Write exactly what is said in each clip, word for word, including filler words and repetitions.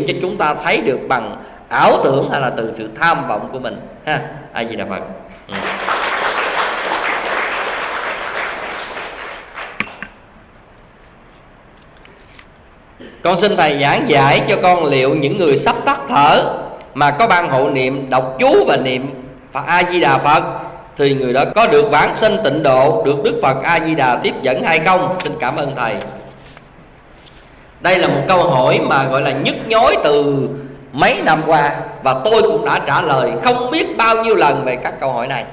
hiện cho chúng ta thấy được bằng ảo tưởng hay là từ sự tham vọng của mình ha. A Di Đà Phật. Ừ. Con xin thầy giảng giải cho con liệu những người sắp tắt thở mà có ban hộ niệm đọc chú và niệm Phật A Di Đà Phật thì người đó có được vãng sinh tịnh độ, được Đức Phật A Di Đà tiếp dẫn hay không? Xin cảm ơn thầy. Đây là một câu hỏi mà gọi là nhức nhối từ mấy năm qua, và tôi cũng đã trả lời không biết bao nhiêu lần về các câu hỏi này.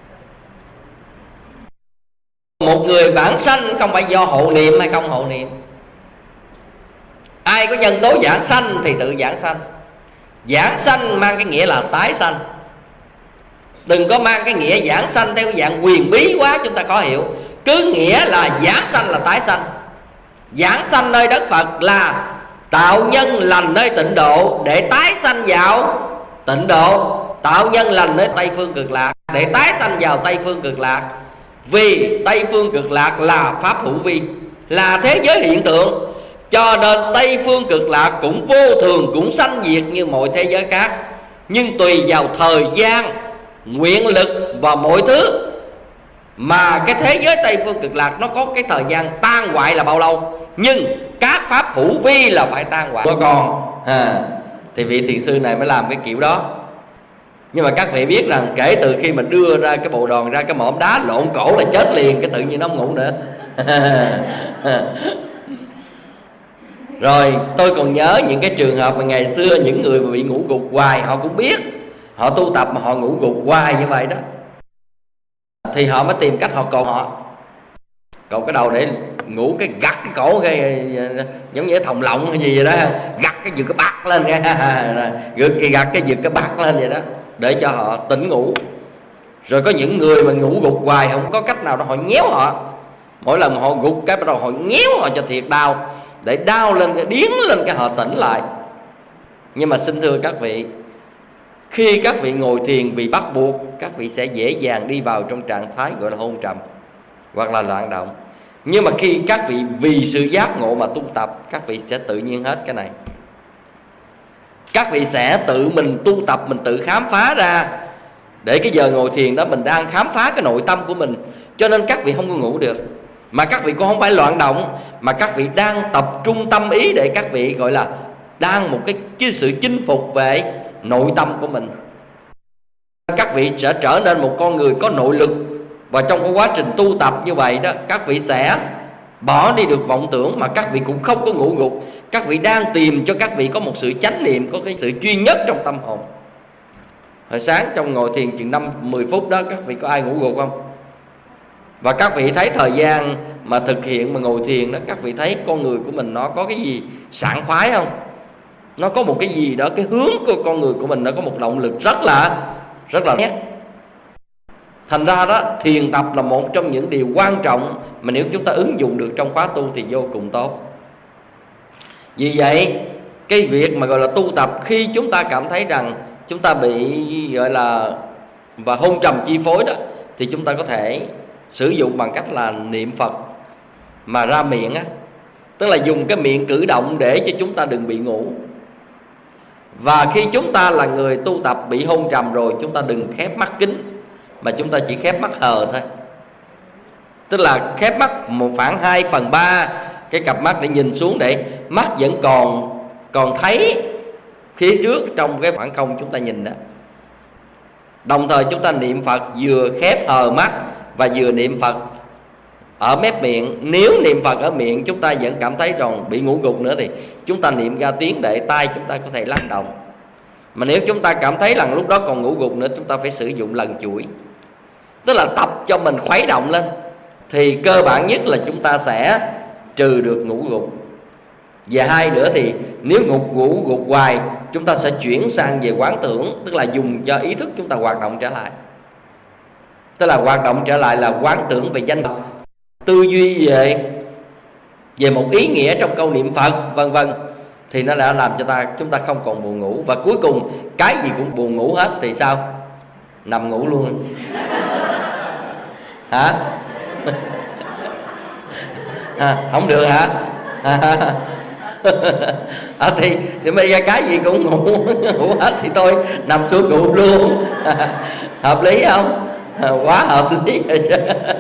Một người vãng sanh không phải do hộ niệm hay không hộ niệm. Ai có nhân tố giảng sanh thì tự giảng sanh. Giảng sanh mang cái nghĩa là tái sanh. Đừng có mang cái nghĩa giảng sanh theo dạng quyền bí quá chúng ta khó hiểu. Cứ nghĩa là giảng sanh là tái sanh. Giảng sanh nơi đất Phật là tạo nhân lành nơi tịnh độ để tái sanh vào tịnh độ. Tạo nhân lành nơi Tây Phương Cực Lạc để tái sanh vào Tây Phương Cực Lạc. Vì Tây Phương Cực Lạc là pháp hữu vi, là thế giới hiện tượng, cho nên Tây Phương Cực Lạc cũng vô thường, cũng sanh diệt như mọi thế giới khác. Nhưng tùy vào thời gian, nguyện lực và mọi thứ mà cái thế giới Tây Phương Cực Lạc nó có cái thời gian tan hoại là bao lâu. Nhưng các pháp hữu vi là phải tan hoại của con à, thì vị thiền sư này mới làm cái kiểu đó. Nhưng mà các vị biết rằng kể từ khi mình đưa ra cái bộ đòn ra cái mỏm đá lộn cổ là chết liền, cái tự nhiên nó không ngủ nữa. Rồi tôi còn nhớ những cái trường hợp mà ngày xưa những người mà bị ngủ gục hoài, họ cũng biết họ tu tập mà họ ngủ gục hoài như vậy đó, thì họ mới tìm cách họ cột họ cột cái đầu để ngủ, cái gặt cái cổ cái giống như thòng lọng hay gì vậy đó, gặt cái giật cái bạc lên cái gật gặt cái giật cái bạc lên vậy đó để cho họ tỉnh ngủ. Rồi có những người mà ngủ gục hoài không có cách nào đó họ nhéo họ, mỗi lần họ gục cái bắt đầu họ nhéo họ cho thiệt đau, để đau lên cái điếng lên cái họ tỉnh lại. Nhưng mà xin thưa các vị, khi các vị ngồi thiền vì bắt buộc, các vị sẽ dễ dàng đi vào trong trạng thái gọi là hôn trầm hoặc là loạn động. Nhưng mà khi các vị vì sự giác ngộ mà tu tập, các vị sẽ tự nhiên hết cái này. Các vị sẽ tự mình tu tập, mình tự khám phá ra, để cái giờ ngồi thiền đó mình đang khám phá cái nội tâm của mình. Cho nên các vị không có ngủ được, mà các vị cũng không phải loạn động, mà các vị đang tập trung tâm ý để các vị gọi là đang một cái, cái sự chinh phục về nội tâm của mình. Các vị sẽ trở nên một con người có nội lực. Và trong cái quá trình tu tập như vậy đó, các vị sẽ bỏ đi được vọng tưởng, mà các vị cũng không có ngủ gục. Các vị đang tìm cho các vị có một sự chánh niệm, có cái sự duy nhất trong tâm hồn. Hồi sáng trong ngồi thiền chừng năm mười phút đó, các vị có ai ngủ gục không? Và các vị thấy thời gian mà thực hiện mà ngồi thiền đó, các vị thấy con người của mình nó có cái gì sảng khoái không? Nó có một cái gì đó, cái hướng của con người của mình nó có một động lực rất là rất là nét. Thành ra đó, thiền tập là một trong những điều quan trọng mà nếu chúng ta ứng dụng được trong khóa tu thì vô cùng tốt. Vì vậy cái việc mà gọi là tu tập, khi chúng ta cảm thấy rằng chúng ta bị gọi là và hôn trầm chi phối đó, thì chúng ta có thể sử dụng bằng cách là niệm Phật mà ra miệng á, tức là dùng cái miệng cử động để cho chúng ta đừng bị ngủ. Và khi chúng ta là người tu tập bị hôn trầm rồi, chúng ta đừng khép mắt kín, mà chúng ta chỉ khép mắt hờ thôi. Tức là khép mắt một khoảng hai phần ba cái cặp mắt để nhìn xuống, để mắt vẫn còn còn thấy phía trước trong cái khoảng không chúng ta nhìn đó. Đồng thời chúng ta niệm Phật vừa khép hờ mắt và vừa niệm Phật ở mép miệng. Nếu niệm Phật ở miệng chúng ta vẫn cảm thấy rằng bị ngủ gục nữa thì chúng ta niệm ra tiếng để tai chúng ta có thể lắng động. Mà nếu chúng ta cảm thấy rằng lúc đó còn ngủ gục nữa, chúng ta phải sử dụng lần chuỗi, tức là tập cho mình khuấy động lên. Thì cơ bản nhất là chúng ta sẽ trừ được ngủ gục. Và hai nữa thì nếu ngục ngủ gục hoài, chúng ta sẽ chuyển sang về quán tưởng, tức là dùng cho ý thức chúng ta hoạt động trở lại. Tức là hoạt động trở lại là quán tưởng về danh Phật, tư duy về về một ý nghĩa trong câu niệm Phật vân vân, thì nó đã làm cho ta chúng ta không còn buồn ngủ. Và cuối cùng cái gì cũng buồn ngủ hết thì sao? Nằm ngủ luôn. Hả? À, không được hả? À, à, thì, thì bây giờ cái gì cũng ngủ ngủ hết thì tôi nằm xuống ngủ luôn. Hợp lý không? Quá hợp lý rồi chứ.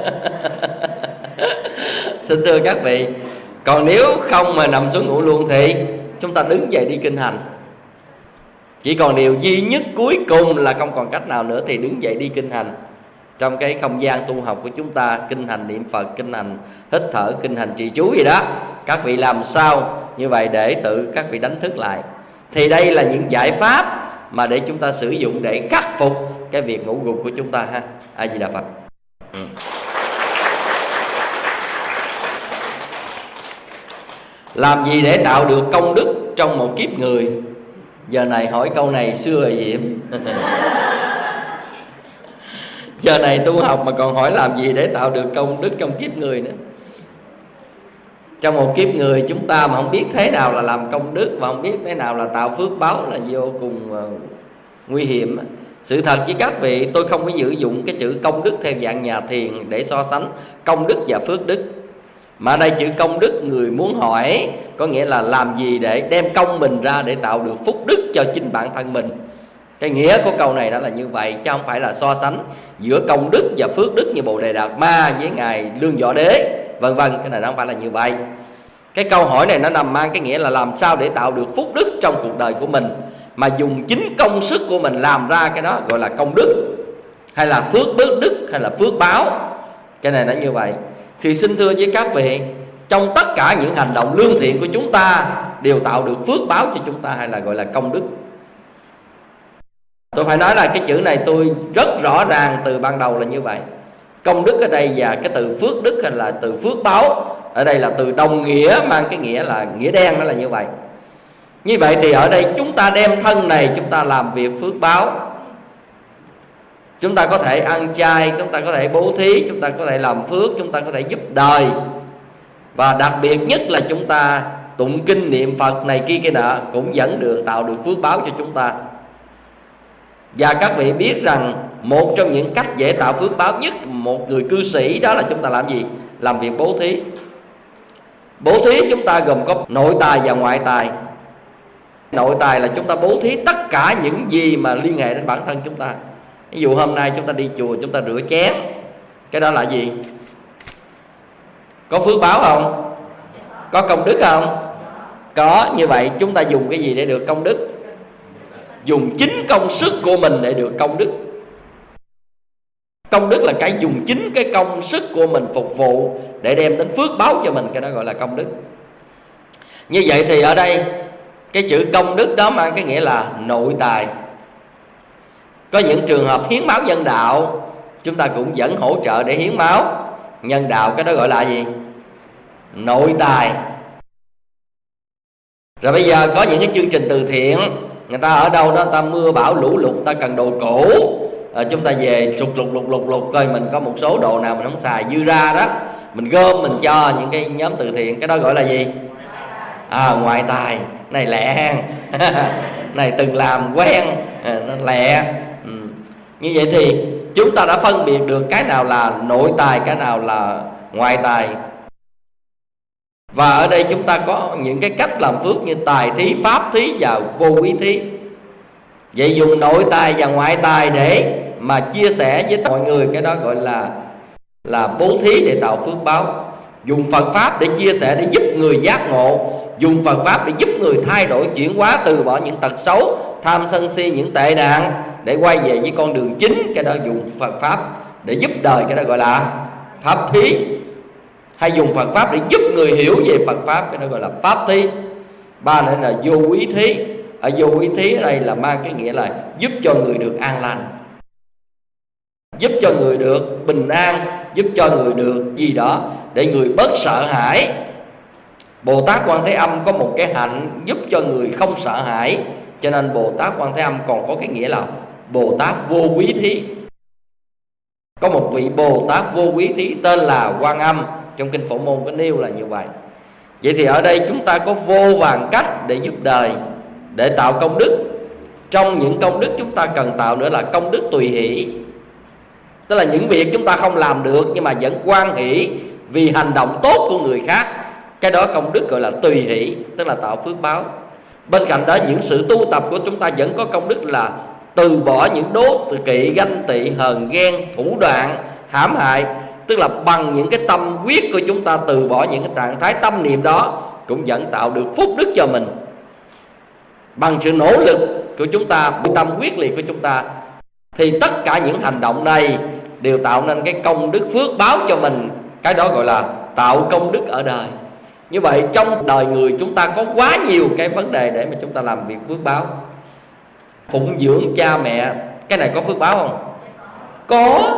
Xin thưa các vị, còn nếu không mà nằm xuống ngủ luôn thì chúng ta đứng dậy đi kinh hành. Chỉ còn điều duy nhất cuối cùng là không còn cách nào nữa thì đứng dậy đi kinh hành. Trong cái không gian tu học của chúng ta, kinh hành niệm Phật, kinh hành hít thở, kinh hành trì chú gì đó, các vị làm sao như vậy để tự các vị đánh thức lại. Thì đây là những giải pháp mà để chúng ta sử dụng để khắc phục cái việc ngủ gục của chúng ta ha. A Di Đà Phật. Ừ. Làm gì để tạo được công đức trong một kiếp người? Giờ này hỏi câu này xưa rồi gì em? Giờ này tu học mà còn hỏi làm gì để tạo được công đức trong kiếp người nữa. Trong một kiếp người chúng ta mà không biết thế nào là làm công đức, và không biết thế nào là tạo phước báo là vô cùng uh, nguy hiểm. Sự thật với các vị, tôi không có sử dụng cái chữ công đức theo dạng nhà thiền để so sánh công đức và phước đức. Mà đây chữ công đức người muốn hỏi có nghĩa là làm gì để đem công mình ra để tạo được phúc đức cho chính bản thân mình. Cái nghĩa của câu này đó là như vậy, chứ không phải là so sánh giữa công đức và phước đức như Bồ Đề Đạt Ma với Ngài Lương Võ Đế vân vân. Cái này nó không phải là như vậy. Cái câu hỏi này nó nằm mang cái nghĩa là làm sao để tạo được phúc đức trong cuộc đời của mình, mà dùng chính công sức của mình làm ra cái đó gọi là công đức, hay là phước bớt đức, hay là phước báo. Cái này nó như vậy. Thì xin thưa với các vị, trong tất cả những hành động lương thiện của chúng ta đều tạo được phước báo cho chúng ta, hay là gọi là công đức. Tôi phải nói là cái chữ này tôi rất rõ ràng từ ban đầu là như vậy. Công đức ở đây và cái từ phước đức hay là từ phước báo ở đây là từ đồng nghĩa, mang cái nghĩa là nghĩa đen, nó là như vậy. Như vậy thì ở đây chúng ta đem thân này chúng ta làm việc phước báo. Chúng ta có thể ăn chay, chúng ta có thể bố thí, chúng ta có thể làm phước, chúng ta có thể giúp đời. Và đặc biệt nhất là chúng ta tụng kinh niệm Phật này kia kia nọ cũng vẫn được tạo được phước báo cho chúng ta. Và các vị biết rằng một trong những cách dễ tạo phước báo nhất một người cư sĩ đó là chúng ta làm gì? Làm việc bố thí. Bố thí chúng ta gồm có nội tài và ngoại tài. Nội tài là chúng ta bố thí tất cả những gì mà liên hệ đến bản thân chúng ta. Ví dụ hôm nay chúng ta đi chùa, chúng ta rửa chén, cái đó là gì? Có phước báo không? Có công đức không? Có. Như vậy chúng ta dùng cái gì để được công đức? Dùng chính công sức của mình để được công đức. Công đức là cái dùng chính cái công sức của mình phục vụ để đem đến phước báo cho mình, cái đó gọi là công đức. Như vậy thì ở đây cái chữ công đức đó mang cái nghĩa là nội tài. Có những trường hợp hiến máu nhân đạo, chúng ta cũng vẫn hỗ trợ để hiến máu nhân đạo, cái đó gọi là gì? Nội tài. Rồi bây giờ có những cái chương trình từ thiện, người ta ở đâu đó, người ta mưa bão lũ lụt, người ta cần đồ cũ, à, chúng ta về sụt lục lục lục lục coi mình có một số đồ nào mình không xài dư ra đó, mình gom mình cho những cái nhóm từ thiện, cái đó gọi là gì? À, ngoại tài. Này lẹ này từng làm quen, à, nó lẹ. ừ. Như vậy thì chúng ta đã phân biệt được cái nào là nội tài, cái nào là ngoại tài. Và ở đây chúng ta có những cái cách làm phước như tài thí, pháp thí và vô quý thí. Vậy dùng nội tài và ngoại tài để mà chia sẻ với mọi người, cái đó gọi là là bố thí để tạo phước báo. Dùng Phật Pháp để chia sẻ, để giúp người giác ngộ. Dùng Phật Pháp để giúp người thay đổi, chuyển hóa, từ bỏ những tật xấu, tham sân si, những tệ nạn, để quay về với con đường chính. Cái đó dùng Phật Pháp để giúp đời, cái đó gọi là pháp thí. Hay dùng Phật Pháp để giúp người hiểu về Phật Pháp, cái đó gọi là pháp thí. Ba nữa là vô quý thí. Ở vô quý thí ở đây là mang cái nghĩa là giúp cho người được an lành, giúp cho người được bình an, giúp cho người được gì đó để người bớt sợ hãi. Bồ Tát Quan Thế Âm có một cái hạnh giúp cho người không sợ hãi, cho nên Bồ Tát Quan Thế Âm còn có cái nghĩa là Bồ Tát vô quý thí. Có một vị Bồ Tát vô quý thí tên là Quan Âm, trong kinh Phổ Môn có nêu là như vậy. Vậy thì ở đây chúng ta có vô vàn cách để giúp đời, để tạo công đức. Trong những công đức chúng ta cần tạo nữa là công đức tùy hỷ. Tức là những việc chúng ta không làm được nhưng mà vẫn hoan hỷ vì hành động tốt của người khác. Cái đó công đức gọi là tùy hỷ, tức là tạo phước báo. Bên cạnh đó những sự tu tập của chúng ta vẫn có công đức là từ bỏ những đố kỵ, ganh tị, hờn ghen, thủ đoạn, hãm hại. Tức là bằng những cái tâm quyết của chúng ta từ bỏ những cái trạng thái tâm niệm đó, cũng vẫn tạo được phúc đức cho mình. Bằng sự nỗ lực của chúng ta, tâm quyết liệt của chúng ta, thì tất cả những hành động này đều tạo nên cái công đức phước báo cho mình. Cái đó gọi là tạo công đức ở đời. Như vậy trong đời người chúng ta có quá nhiều cái vấn đề để mà chúng ta làm việc phước báo. Phụng dưỡng cha mẹ, cái này có phước báo không? Có.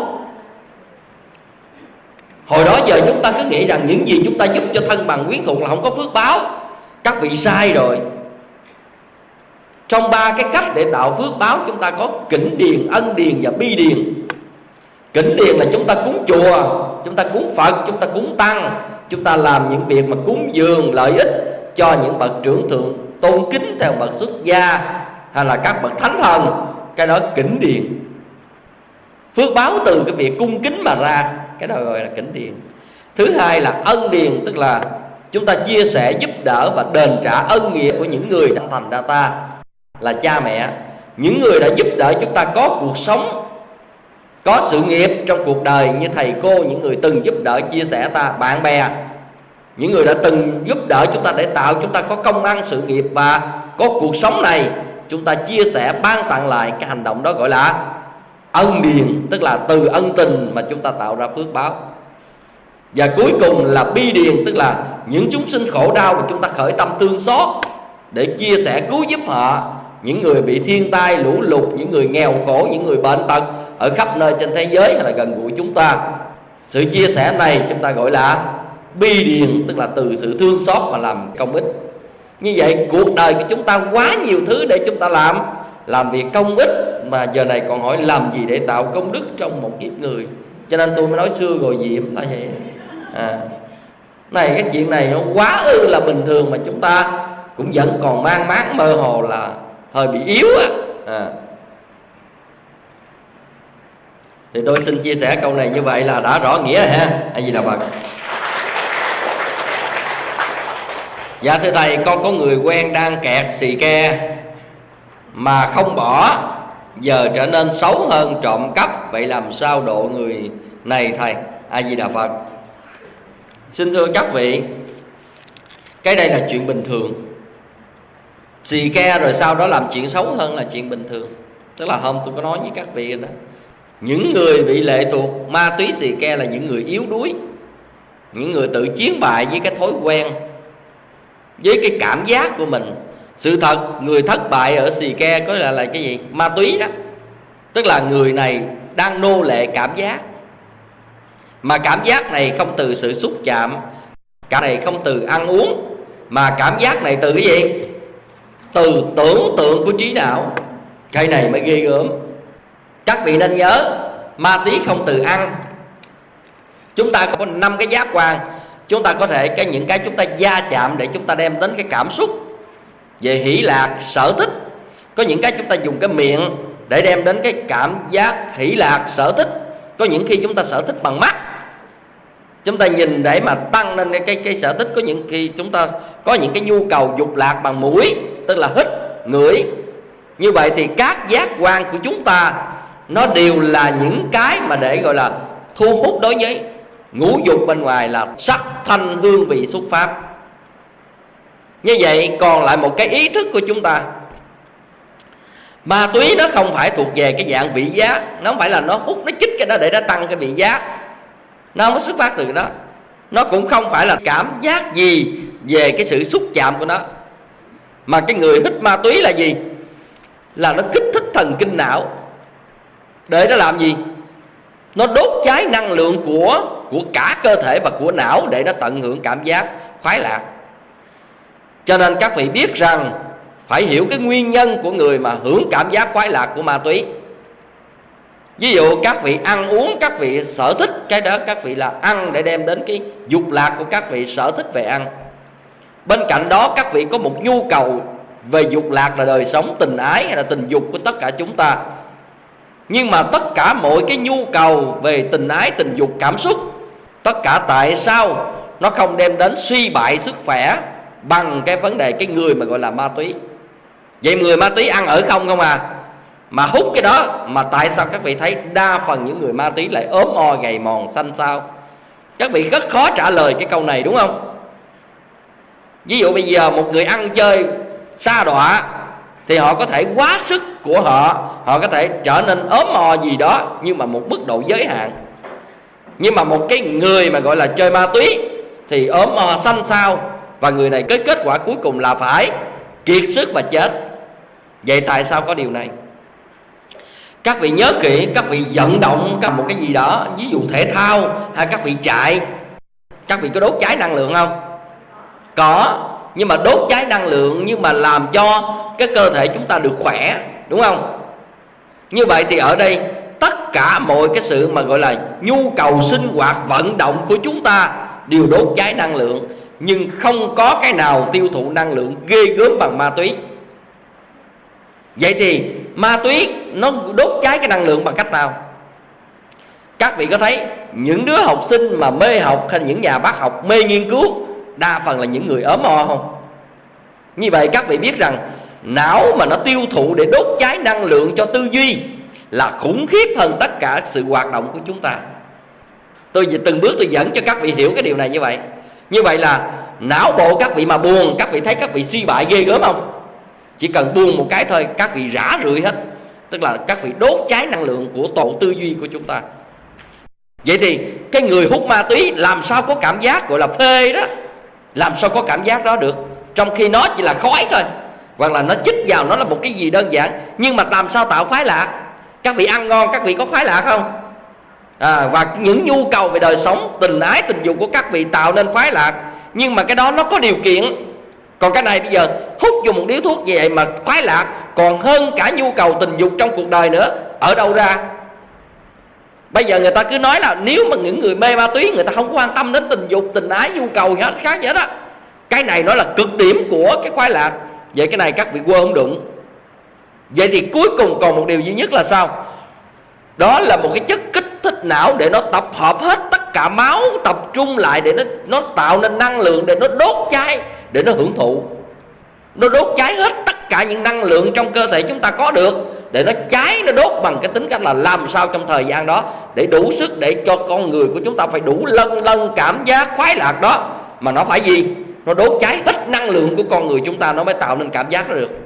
Hồi đó giờ chúng ta cứ nghĩ rằng những gì chúng ta giúp cho thân bằng quyến thuộc là không có phước báo. Các vị sai rồi. Trong ba cái cách để tạo phước báo, chúng ta có kỉnh điền, ân điền và bi điền. Kỉnh điền là chúng ta cúng chùa, chúng ta cúng Phật, chúng ta cúng Tăng, chúng ta làm những việc mà cúng dường lợi ích cho những bậc trưởng thượng tôn kính theo bậc xuất gia hay là các bậc thánh thần. Cái đó kỉnh điền. Phước báo từ cái việc cung kính mà ra, cái đó gọi là kỉnh điền. Thứ hai là ân điền, tức là chúng ta chia sẻ, giúp đỡ và đền trả ân nghĩa của những người đã thành ra ta là cha mẹ. Những người đã giúp đỡ chúng ta có cuộc sống, có sự nghiệp trong cuộc đời, như thầy cô, những người từng giúp đỡ chia sẻ ta, bạn bè, những người đã từng giúp đỡ chúng ta để tạo chúng ta có công ăn sự nghiệp và có cuộc sống này, chúng ta chia sẻ ban tặng lại. Cái hành động đó gọi là ân điền, tức là từ ân tình mà chúng ta tạo ra phước báo. Và cuối cùng là bi điền, tức là những chúng sinh khổ đau mà chúng ta khởi tâm thương xót để chia sẻ cứu giúp họ. Những người bị thiên tai, lũ lụt, những người nghèo khổ, những người bệnh tật ở khắp nơi trên thế giới hay là gần gũi chúng ta. Sự chia sẻ này chúng ta gọi là bi điền, tức là từ sự thương xót mà làm công ích. Như vậy cuộc đời của chúng ta quá nhiều thứ để chúng ta làm Làm việc công ích, mà giờ này còn hỏi làm gì để tạo công đức trong một kiếp người. Cho nên tôi mới nói xưa rồi diệm là vậy. à, Này cái chuyện này nó quá ư là bình thường, mà chúng ta cũng vẫn còn mang máng mơ hồ là hơi bị yếu á. à. Thì tôi xin chia sẻ câu này như vậy là đã rõ nghĩa ha. A Di Đà Phật. Dạ thưa thầy, con có người quen đang kẹt xì ke mà không bỏ, giờ trở nên xấu hơn trộm cắp, vậy làm sao độ người này thầy? A Di Đà Phật. Xin thưa các vị, cái đây là chuyện bình thường. Xì ke rồi sau đó làm chuyện xấu hơn là chuyện bình thường. Tức là hôm tôi có nói với các vị đó, những người bị lệ thuộc ma túy xì ke là những người yếu đuối, những người tự chiến bại với cái thói quen, với cái cảm giác của mình. Sự thật người thất bại ở xì ke có là, là cái gì? Ma túy đó. Tức là người này đang nô lệ cảm giác, mà cảm giác này không từ sự xúc chạm, cảm này không từ ăn uống, mà cảm giác này từ cái gì? Từ tưởng tượng của trí não. Cái này mới ghê gớm. Các vị nên nhớ, ma túy không từ ăn. Chúng ta có năm cái giác quan. Chúng ta có thể cái những cái chúng ta gia chạm để chúng ta đem đến cái cảm xúc về hỷ lạc, sở thích. Có những cái chúng ta dùng cái miệng để đem đến cái cảm giác hỷ lạc, sở thích. Có những khi chúng ta sở thích bằng mắt, chúng ta nhìn để mà tăng lên cái, cái, cái sở thích. Có những khi chúng ta có những cái nhu cầu dục lạc bằng mũi, tức là hít, ngửi. Như vậy thì các giác quan của chúng ta nó đều là những cái mà để gọi là thu hút đối với ngũ dục bên ngoài là sắc, thanh, hương, vị, xúc, pháp. Như vậy còn lại một cái ý thức của chúng ta. Ma túy nó không phải thuộc về cái dạng vị giác, nó không phải là nó hút, nó chích cái đó để nó tăng cái vị giác, nó không có xuất phát từ đó. Nó cũng không phải là cảm giác gì về cái sự xúc chạm của nó. Mà cái người hít ma túy là gì? Là nó kích thích thần kinh não. Để nó làm gì? Nó đốt cháy năng lượng của của cả cơ thể và của não để nó tận hưởng cảm giác khoái lạc. Cho nên các vị biết rằng phải hiểu cái nguyên nhân của người mà hưởng cảm giác khoái lạc của ma túy. Ví dụ các vị ăn uống, các vị sở thích cái đó, các vị là ăn để đem đến cái dục lạc của các vị, sở thích về ăn. Bên cạnh đó các vị có một nhu cầu về dục lạc là đời sống tình ái hay là tình dục của tất cả chúng ta. Nhưng mà tất cả mọi cái nhu cầu về tình ái, tình dục, cảm xúc, tất cả tại sao nó không đem đến suy bại sức khỏe bằng cái vấn đề cái người mà gọi là ma túy. Vậy người ma túy ăn ở không không à, mà hút cái đó, mà tại sao các vị thấy đa phần những người ma túy lại ốm o gầy mòn xanh xao? Các vị rất khó trả lời cái câu này đúng không? Ví dụ bây giờ một người ăn chơi sa đọa thì họ có thể quá sức của họ, họ có thể trở nên ốm o gì đó, nhưng mà một mức độ giới hạn. Nhưng mà một cái người mà gọi là chơi ma túy thì ốm o xanh xao, và người này cái kết quả cuối cùng là phải kiệt sức và chết. Vậy tại sao có điều này? Các vị nhớ kỹ, các vị vận động một cái gì đó, ví dụ thể thao hay các vị chạy, các vị có đốt cháy năng lượng không? Có. Nhưng mà đốt cháy năng lượng nhưng mà làm cho cái cơ thể chúng ta được khỏe, đúng không? Như vậy thì ở đây tất cả mọi cái sự mà gọi là nhu cầu sinh hoạt vận động của chúng ta đều đốt cháy năng lượng, nhưng không có cái nào tiêu thụ năng lượng ghê gớm bằng ma túy. Vậy thì ma túy nó đốt cháy cái năng lượng bằng cách nào? Các vị có thấy những đứa học sinh mà mê học hay những nhà bác học mê nghiên cứu đa phần là những người ốm o không? Như vậy các vị biết rằng não mà nó tiêu thụ để đốt cháy năng lượng cho tư duy là khủng khiếp hơn tất cả sự hoạt động của chúng ta. Tôi từng bước tôi dẫn cho các vị hiểu cái điều này như vậy. Như vậy là não bộ các vị mà buồn, các vị thấy các vị suy bại ghê gớm không? Chỉ cần buồn một cái thôi các vị rã rượi hết. Tức là các vị đốt cháy năng lượng của tổ tư duy của chúng ta. Vậy thì cái người hút ma túy làm sao có cảm giác gọi là phê đó, làm sao có cảm giác đó được, trong khi nó chỉ là khói thôi, hoặc là nó chích vào nó là một cái gì đơn giản, nhưng mà làm sao tạo khoái lạc? Các vị ăn ngon các vị có khoái lạc không? À, và những nhu cầu về đời sống tình ái tình dục của các vị tạo nên khoái lạc, nhưng mà cái đó nó có điều kiện. Còn cái này bây giờ hút vô một điếu thuốc như vậy mà khoái lạc còn hơn cả nhu cầu tình dục trong cuộc đời nữa, ở đâu ra? Bây giờ người ta cứ nói là nếu mà những người mê ma túy người ta không quan tâm đến tình dục, tình ái, nhu cầu gì hết khác vậy đó. Cái này nó là cực điểm của cái khoái lạc. Vậy cái này các vị quên không đụng. Vậy thì cuối cùng còn một điều duy nhất là sao? Đó là một cái chất kích thích não để nó tập hợp hết tất cả máu, tập trung lại để nó, nó tạo nên năng lượng, để nó đốt cháy, để nó hưởng thụ. Nó đốt cháy hết tất cả những năng lượng trong cơ thể chúng ta có được, để nó cháy, nó đốt bằng cái tính cách là làm sao trong thời gian đó để đủ sức để cho con người của chúng ta phải đủ lân lân cảm giác khoái lạc đó. Mà nó phải gì? Nó đốt cháy hết năng lượng của con người chúng ta, nó mới tạo nên cảm giác đó được.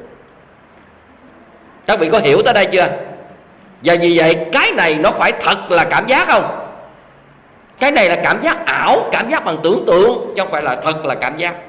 Các vị có hiểu tới đây chưa? Và vì vậy cái này nó phải thật là cảm giác không? Cái này là cảm giác ảo, cảm giác bằng tưởng tượng, chứ không phải là thật là cảm giác.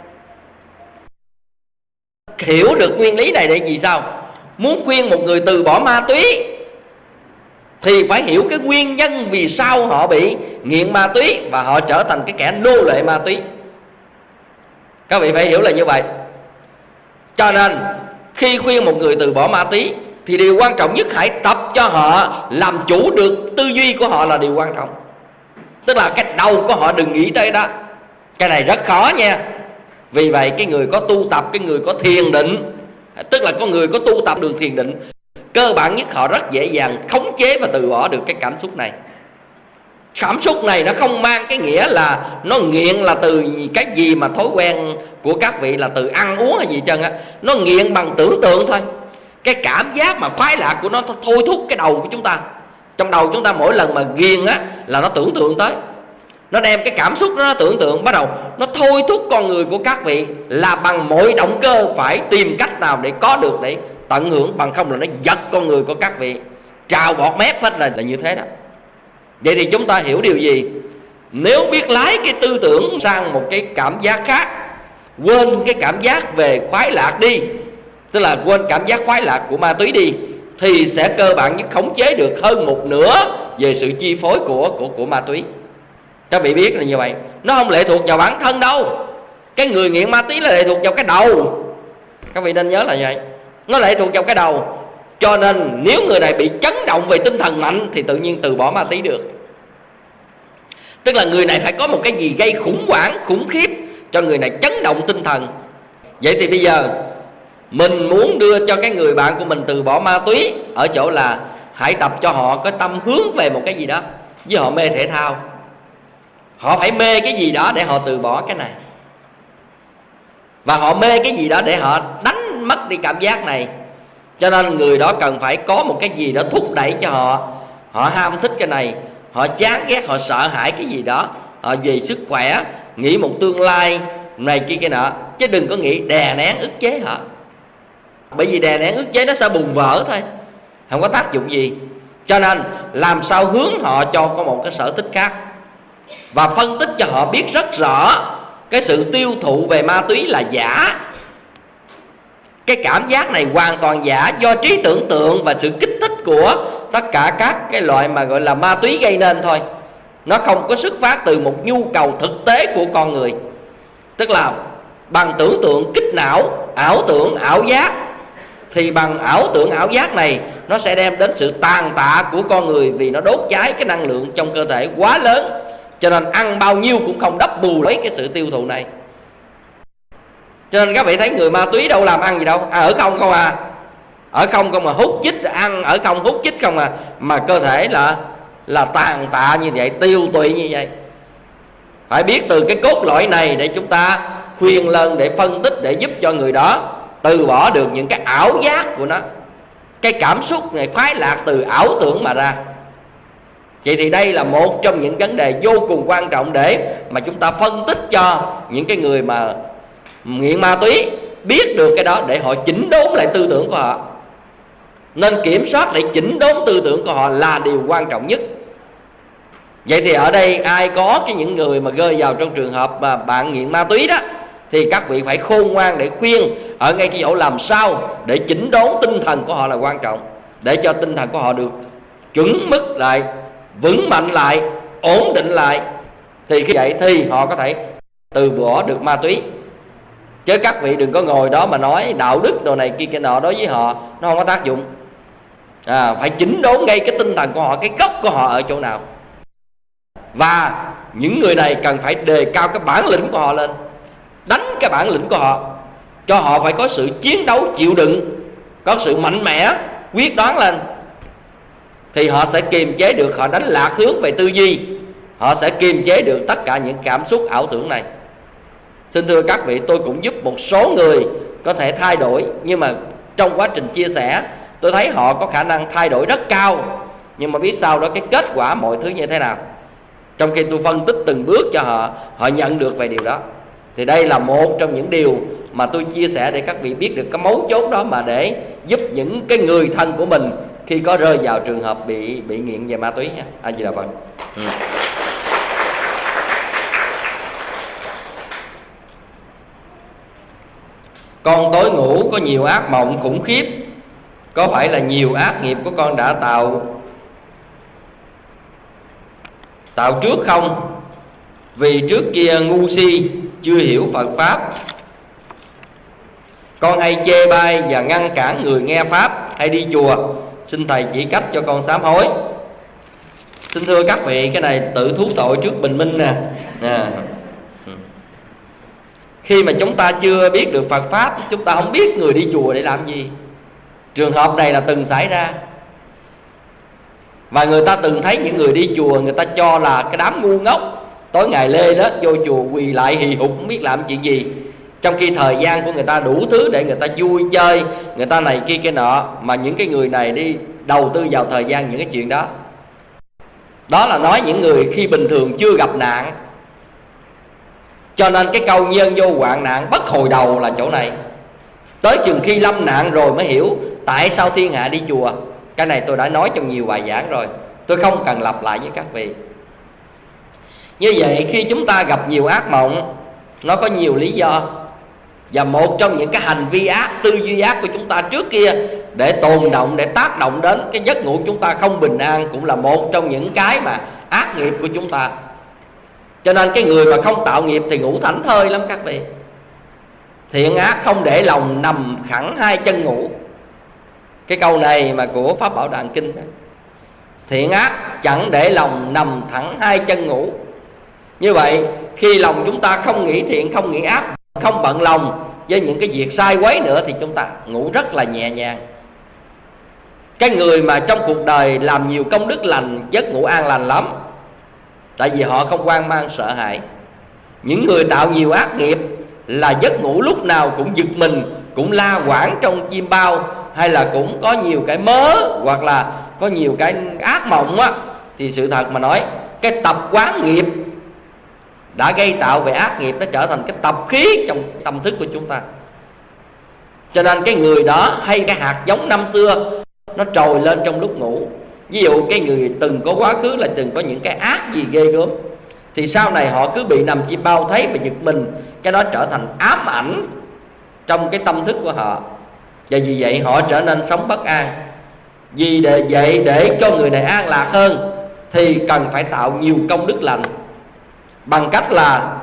Hiểu được nguyên lý này để gì sao? Muốn khuyên một người từ bỏ ma túy thì phải hiểu cái nguyên nhân vì sao họ bị nghiện ma túy và họ trở thành cái kẻ nô lệ ma túy. Các vị phải hiểu là như vậy. Cho nên khi khuyên một người từ bỏ ma túy thì điều quan trọng nhất hãy tập cho họ làm chủ được tư duy của họ là điều quan trọng. Tức là cái đầu của họ đừng nghĩ tới đó. Cái này rất khó nha. Vì vậy cái người có tu tập, cái người có thiền định, tức là có người có tu tập đường thiền định, cơ bản nhất họ rất dễ dàng khống chế và từ bỏ được cái cảm xúc này. Cảm xúc này nó không mang cái nghĩa là nó nghiện là từ cái gì mà thói quen của các vị là từ ăn uống hay gì chân á. Nó nghiện bằng tưởng tượng thôi. Cái cảm giác mà khoái lạc của nó thôi thúc cái đầu của chúng ta. Trong đầu chúng ta mỗi lần mà ghiền á là nó tưởng tượng tới. Nó đem cái cảm xúc đó, nó tưởng tượng, bắt đầu nó thôi thúc con người của các vị là bằng mọi động cơ phải tìm cách nào để có được, để tận hưởng, bằng không là nó giật con người của các vị trào bọt mép hết, là, là như thế đó. Vậy thì chúng ta hiểu điều gì? Nếu biết lái cái tư tưởng sang một cái cảm giác khác, quên cái cảm giác về khoái lạc đi, tức là quên cảm giác khoái lạc của ma túy đi, thì sẽ cơ bản nhất khống chế được hơn một nửa về sự chi phối của, của, của ma túy. Các vị biết là như vậy. Nó không lệ thuộc vào bản thân đâu. Cái người nghiện ma túy là lệ thuộc vào cái đầu. Các vị nên nhớ là như vậy. Nó lệ thuộc vào cái đầu. Cho nên nếu người này bị chấn động về tinh thần mạnh thì tự nhiên từ bỏ ma túy được. Tức là người này phải có một cái gì gây khủng hoảng, khủng khiếp cho người này chấn động tinh thần. Vậy thì bây giờ mình muốn đưa cho cái người bạn của mình từ bỏ ma túy ở chỗ là hãy tập cho họ có tâm hướng về một cái gì đó. Với họ mê thể thao, Họ phải mê cái gì đó để họ từ bỏ cái này, và họ mê cái gì đó để họ đánh mất đi cảm giác này. Cho nên người đó cần phải có một cái gì đó thúc đẩy cho họ. Họ ham thích cái này, họ chán ghét, họ sợ hãi cái gì đó, họ về sức khỏe, nghĩ một tương lai này kia cái nọ, chứ đừng có nghĩ đè nén ức chế họ. Bởi vì đè nén ức chế nó sẽ bùng vỡ thôi, không có tác dụng gì. Cho nên làm sao hướng họ cho có một cái sở thích khác, và phân tích cho họ biết rất rõ cái sự tiêu thụ về ma túy là giả. Cái cảm giác này hoàn toàn giả, do trí tưởng tượng và sự kích thích của tất cả các cái loại mà gọi là ma túy gây nên thôi. Nó không có xuất phát từ một nhu cầu thực tế của con người. Tức là bằng tưởng tượng kích não, ảo tưởng, ảo giác. Thì bằng ảo tưởng, ảo giác này nó sẽ đem đến sự tàn tạ của con người, vì nó đốt cháy cái năng lượng trong cơ thể quá lớn. Cho nên ăn bao nhiêu cũng không đắp bù lấy cái sự tiêu thụ này. Cho nên các vị thấy người ma túy đâu làm ăn gì đâu, à, ở không không à, ở không không mà hút chích, ăn ở không hút chích không à, mà cơ thể là là tàn tạ như vậy, tiêu tụy như vậy. Phải biết từ cái cốt lõi này để chúng ta khuyên lên, để phân tích, để giúp cho người đó từ bỏ được những cái ảo giác của nó. Cái cảm xúc này khoái lạc từ ảo tưởng mà ra. Vậy thì đây là một trong những vấn đề vô cùng quan trọng để mà chúng ta phân tích cho những cái người mà nghiện ma túy biết được cái đó, để họ chỉnh đốn lại tư tưởng của họ. Nên kiểm soát để chỉnh đốn tư tưởng của họ là điều quan trọng nhất. Vậy thì ở đây ai có cái những người mà rơi vào trong trường hợp mà bạn nghiện ma túy đó, thì các vị phải khôn ngoan để khuyên ở ngay cái chỗ làm sao để chỉnh đốn tinh thần của họ là quan trọng, để cho tinh thần của họ được chuẩn mức lại, vững mạnh lại, ổn định lại. Thì khi vậy thì họ có thể từ bỏ được ma túy. Chứ các vị đừng có ngồi đó mà nói đạo đức đồ này kia kia nọ đối với họ, nó không có tác dụng. À, phải chỉnh đốn ngay cái tinh thần của họ, cái gốc của họ ở chỗ nào. Và những người này cần phải đề cao cái bản lĩnh của họ lên, đánh cái bản lĩnh của họ, cho họ phải có sự chiến đấu chịu đựng, có sự mạnh mẽ, quyết đoán lên. Thì họ sẽ kiềm chế được, họ đánh lạc hướng về tư duy, họ sẽ kiềm chế được tất cả những cảm xúc ảo tưởng này. Xin thưa các vị, tôi cũng giúp một số người có thể thay đổi, nhưng mà trong quá trình chia sẻ tôi thấy họ có khả năng thay đổi rất cao. Nhưng mà biết sau đó cái kết quả mọi thứ như thế nào, trong khi tôi phân tích từng bước cho họ, họ nhận được về điều đó. Thì đây là một trong những điều mà tôi chia sẻ để các vị biết được cái mấu chốt đó, mà để giúp những cái người thân của mình khi có rơi vào trường hợp bị bị nghiện về ma túy nha. A Di Đà Phật. Ừ. Con tối ngủ có nhiều ác mộng khủng khiếp, có phải là nhiều ác nghiệp của con đã tạo tạo trước không? Vì trước kia ngu si, chưa hiểu Phật Pháp, con hay chê bai và ngăn cản người nghe Pháp hay đi chùa. Xin Thầy chỉ cách cho con sám hối. Xin thưa các vị, cái này tự thú tội trước bình minh nè. À. Khi mà chúng ta chưa biết được Phật Pháp, chúng ta không biết người đi chùa để làm gì. Trường hợp này là từng xảy ra. Và người ta từng thấy những người đi chùa, người ta cho là cái đám ngu ngốc, tối ngày lê lết vô chùa quỳ lại hì hục không biết làm chuyện gì. Trong khi thời gian của người ta đủ thứ để người ta vui chơi, người ta này kia cái nọ, mà những cái người này đi đầu tư vào thời gian những cái chuyện đó. Đó là nói những người khi bình thường chưa gặp nạn. Cho nên cái câu nhân vô hoạn nạn bất hồi đầu là chỗ này. Tới chừng khi lâm nạn rồi mới hiểu tại sao thiên hạ đi chùa. Cái này tôi đã nói trong nhiều bài giảng rồi, tôi không cần lặp lại với các vị. Như vậy khi chúng ta gặp nhiều ác mộng, nó có nhiều lý do. Và một trong những cái hành vi ác, tư duy ác của chúng ta trước kia để tồn động, để tác động đến cái giấc ngủ chúng ta không bình an, cũng là một trong những cái mà ác nghiệp của chúng ta. Cho nên cái người mà không tạo nghiệp thì ngủ thảnh thơi lắm các vị. Thiện ác không để lòng nằm thẳng hai chân ngủ. Cái câu này mà của Pháp Bảo Đàn Kinh đó. Thiện ác chẳng để lòng nằm thẳng hai chân ngủ. Như vậy khi lòng chúng ta không nghĩ thiện, không nghĩ ác, không bận lòng với những cái việc sai quấy nữa, thì chúng ta ngủ rất là nhẹ nhàng. Cái người mà trong cuộc đời làm nhiều công đức lành, giấc ngủ an lành lắm. Tại vì họ không hoang mang sợ hãi. Những người tạo nhiều ác nghiệp là giấc ngủ lúc nào cũng giật mình, cũng la quảng trong chim bao, hay là cũng có nhiều cái mớ, hoặc là có nhiều cái ác mộng á, thì sự thật mà nói, cái tập quán nghiệp đã gây tạo về ác nghiệp, nó trở thành cái tập khí trong tâm thức của chúng ta. Cho nên cái người đó hay cái hạt giống năm xưa nó trồi lên trong lúc ngủ. Ví dụ cái người từng có quá khứ là từng có những cái ác gì ghê gớm, thì sau này họ cứ bị nằm chim bao thấy và giật mình, cái đó trở thành ám ảnh trong cái tâm thức của họ. Và vì vậy họ trở nên sống bất an. Vì để vậy để cho người này an lạc hơn thì cần phải tạo nhiều công đức lành, bằng cách là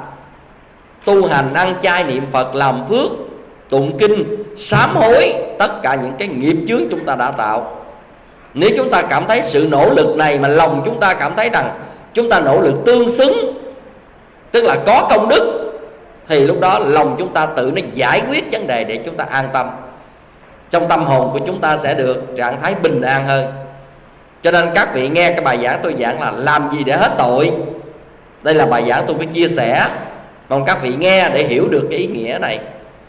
tu hành, ăn chay, niệm Phật, làm phước, tụng kinh, sám hối tất cả những cái nghiệp chướng chúng ta đã tạo. Nếu chúng ta cảm thấy sự nỗ lực này mà lòng chúng ta cảm thấy rằng chúng ta nỗ lực tương xứng, tức là có công đức, thì lúc đó lòng chúng ta tự nó giải quyết vấn đề để chúng ta an tâm. Trong tâm hồn của chúng ta sẽ được trạng thái bình an hơn. Cho nên các vị nghe cái bài giảng tôi giảng là làm gì để hết tội. Đây là bài giảng tôi có chia sẻ, mong các vị nghe để hiểu được cái ý nghĩa này.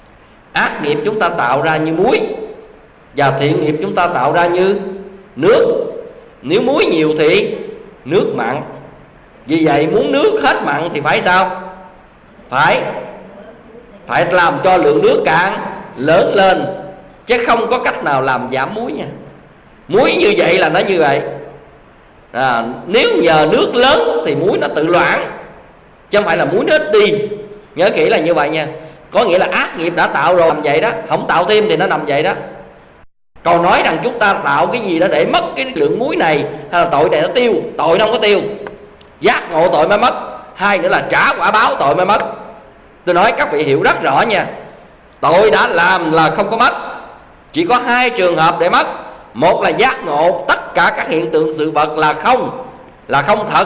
Ác nghiệp chúng ta tạo ra như muối, và thiện nghiệp chúng ta tạo ra như nước. Nếu muối nhiều thì nước mặn. Vì vậy muốn nước hết mặn thì phải sao? Phải Phải làm cho lượng nước càng lớn lên, chứ không có cách nào làm giảm muối nha. Muối như vậy là nó như vậy à, nếu nhờ nước lớn thì muối nó tự loãng, chứ không phải là muối nó ít đi. Nhớ kỹ là như vậy nha. Có nghĩa là ác nghiệp đã tạo rồi nằm vậy đó, không tạo thêm thì nó nằm vậy đó. Còn nói rằng chúng ta tạo cái gì đó để mất cái lượng muối này, hay là tội này nó tiêu, tội nó không có tiêu. Giác ngộ tội mới mất, hai nữa là trả quả báo tội mới mất. Tôi nói các vị hiểu rất rõ nha. Tội đã làm là không có mất, chỉ có hai trường hợp để mất. Một là giác ngộ tất cả các hiện tượng sự vật là không, là không thật.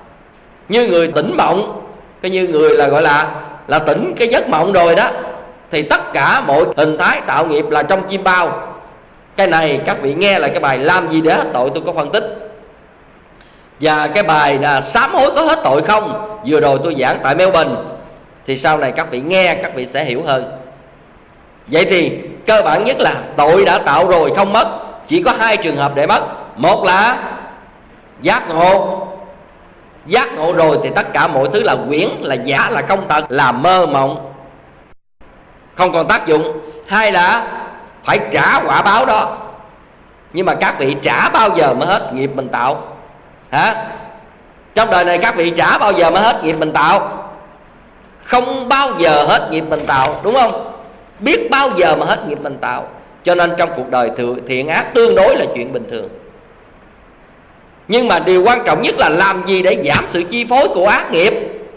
Như người tỉnh mộng, cái như người là gọi là là tỉnh cái giấc mộng rồi đó, thì tất cả mọi hình thái tạo nghiệp là trong chim bao. Cái này các vị nghe là cái bài làm gì để hết tội tôi có phân tích. Và cái bài là sám hối có hết tội không, vừa rồi tôi giảng tại Melbourne, thì sau này các vị nghe các vị sẽ hiểu hơn. Vậy thì cơ bản nhất là tội đã tạo rồi không mất, chỉ có hai trường hợp để mất. Một là giác ngộ, giác ngộ rồi thì tất cả mọi thứ là quyển, là giả, là không thật, là mơ mộng, không còn tác dụng. Hai là phải trả quả báo đó. Nhưng mà các vị trả bao giờ mới hết nghiệp mình tạo? Hả? Trong đời này các vị trả bao giờ mới hết nghiệp mình tạo? Không bao giờ hết nghiệp mình tạo, đúng không? Biết bao giờ mà hết nghiệp mình tạo. Cho nên trong cuộc đời thiện ác tương đối là chuyện bình thường. Nhưng mà điều quan trọng nhất là làm gì để giảm sự chi phối của ác nghiệp?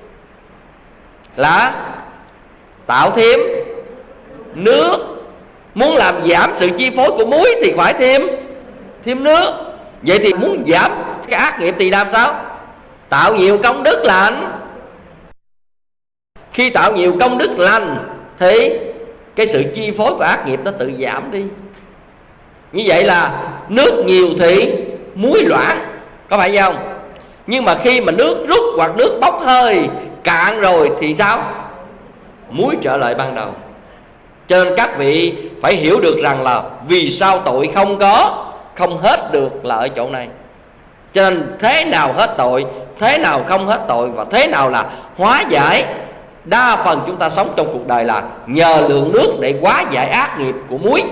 Là tạo thêm nước. Muốn làm giảm sự chi phối của muối thì phải thêm thêm nước. Vậy thì muốn giảm cái ác nghiệp thì làm sao? Tạo nhiều công đức lành. Khi tạo nhiều công đức lành thì cái sự chi phối của ác nghiệp nó tự giảm đi. Như vậy là nước nhiều thì muối loãng, có phải không? Nhưng mà khi mà nước rút hoặc nước bốc hơi cạn rồi thì sao? Muối trở lại ban đầu. Cho nên các vị phải hiểu được rằng là vì sao tội không có, không hết được là ở chỗ này. Cho nên thế nào hết tội, thế nào không hết tội, và thế nào là hóa giải. Đa phần chúng ta sống trong cuộc đời là nhờ lượng nước để hóa giải ác nghiệp của muối,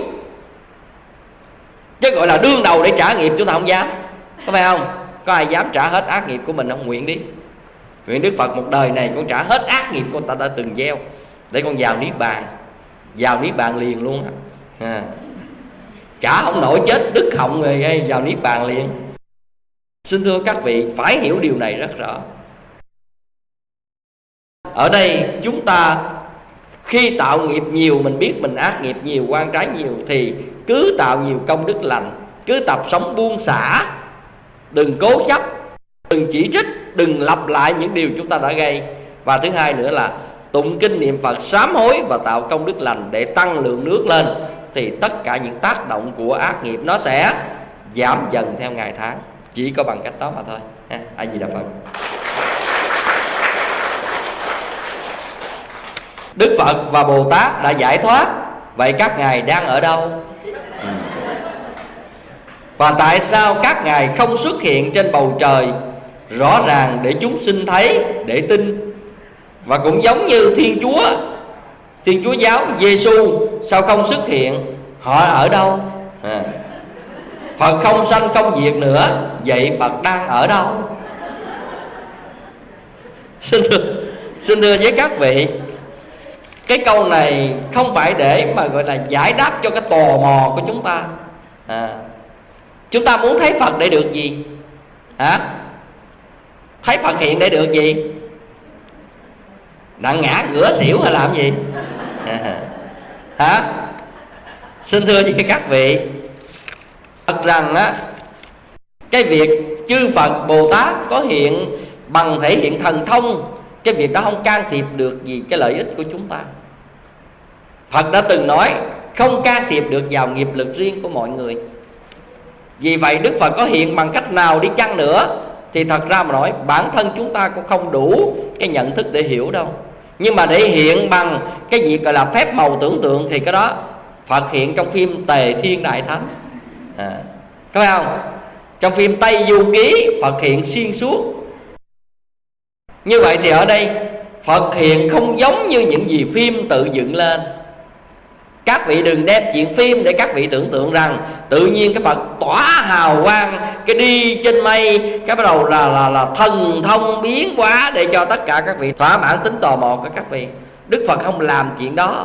chứ gọi là đương đầu để trả nghiệp chúng ta không dám, có phải không? Có ai dám trả hết ác nghiệp của mình không? Nguyện đi, nguyện Đức Phật một đời này con trả hết ác nghiệp của ta đã từng gieo, để con vào niết bàn, vào niết bàn liền luôn à. Trả không nổi chết đứt họng rồi vào niết bàn liền. Xin thưa các vị phải hiểu điều này rất rõ. Ở đây chúng ta khi tạo nghiệp nhiều, mình biết mình ác nghiệp nhiều, quan trái nhiều, thì cứ tạo nhiều công đức lành, cứ tập sống buông xả, đừng cố chấp, đừng chỉ trích, đừng lặp lại những điều chúng ta đã gây. Và thứ hai nữa là tụng kinh niệm Phật, sám hối và tạo công đức lành để tăng lượng nước lên, thì tất cả những tác động của ác nghiệp nó sẽ giảm dần theo ngày tháng. Chỉ có bằng cách đó mà thôi. A Di Đà Phật. Đức Phật và Bồ Tát đã giải thoát, vậy các ngài đang ở đâu? Ừ. Và tại sao các ngài không xuất hiện trên bầu trời rõ ràng để chúng sinh thấy, để tin? Và cũng giống như Thiên Chúa, Thiên Chúa giáo Giêsu sao không xuất hiện? Họ ở đâu? À. Phật không sanh không diệt nữa, vậy Phật đang ở đâu? Xin thưa, xin thưa với các vị, cái câu này không phải để mà gọi là giải đáp cho cái tò mò của chúng ta. À, chúng ta muốn thấy Phật để được gì? Hả? Thấy Phật hiện để được gì? Đặng ngã ngửa xỉu hay làm gì? À, hả? Xin thưa với các vị, thật rằng á, cái việc chư Phật Bồ Tát có hiện bằng thể hiện thần thông, cái việc đó không can thiệp được gì cái lợi ích của chúng ta. Phật đã từng nói không can thiệp được vào nghiệp lực riêng của mọi người. Vì vậy Đức Phật có hiện bằng cách nào đi chăng nữa thì thật ra mà nói bản thân chúng ta cũng không đủ cái nhận thức để hiểu đâu. Nhưng mà để hiện bằng cái việc gọi là phép màu tưởng tượng thì cái đó Phật hiện trong phim Tề Thiên Đại Thánh. À, có phải không? Trong phim Tây Du Ký Phật hiện xuyên suốt. Như vậy thì ở đây Phật hiện không giống như những gì phim tự dựng lên. Các vị đừng đem chuyện phim để các vị tưởng tượng rằng tự nhiên cái Phật tỏa hào quang, cái đi trên mây, cái bắt đầu là là là thần thông biến hóa để cho tất cả các vị thỏa mãn tính tò mò của các vị. Đức Phật không làm chuyện đó.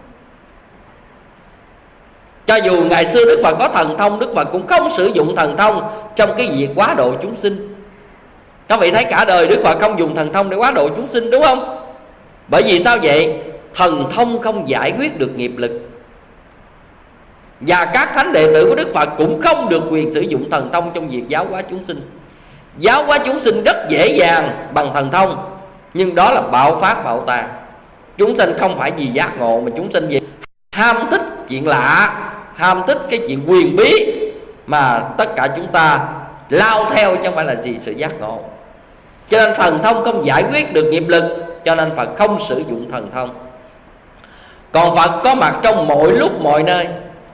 Cho dù ngày xưa Đức Phật có thần thông, Đức Phật cũng không sử dụng thần thông trong cái việc quá độ chúng sinh. Các vị thấy cả đời Đức Phật không dùng thần thông để quá độ chúng sinh, đúng không? Bởi vì sao vậy? Thần thông không giải quyết được nghiệp lực. Và các thánh đệ tử của Đức Phật cũng không được quyền sử dụng thần thông trong việc giáo hóa chúng sinh. Giáo hóa chúng sinh rất dễ dàng bằng thần thông, nhưng đó là bạo phát bạo tàn. Chúng sinh không phải vì giác ngộ, mà chúng sinh vì ham thích chuyện lạ, ham thích cái chuyện quyền bí, mà tất cả chúng ta lao theo chứ không phải là gì sự giác ngộ. Cho nên thần thông không giải quyết được nghiệp lực, cho nên Phật không sử dụng thần thông. Còn Phật có mặt trong mọi lúc mọi nơi.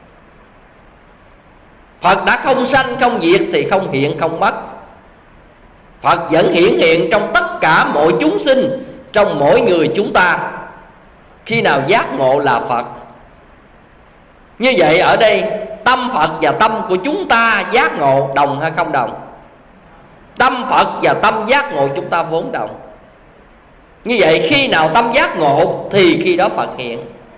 Phật đã không sanh không diệt thì không hiện không mất. Phật vẫn hiển hiện trong tất cả mọi chúng sinh, trong mỗi người chúng ta. Khi nào giác ngộ là Phật. Như vậy ở đây tâm Phật và tâm của chúng ta giác ngộ đồng hay không đồng? Tâm Phật và tâm giác ngộ chúng ta vốn đồng. Như vậy khi nào tâm giác ngộ thì khi đó Phật hiện.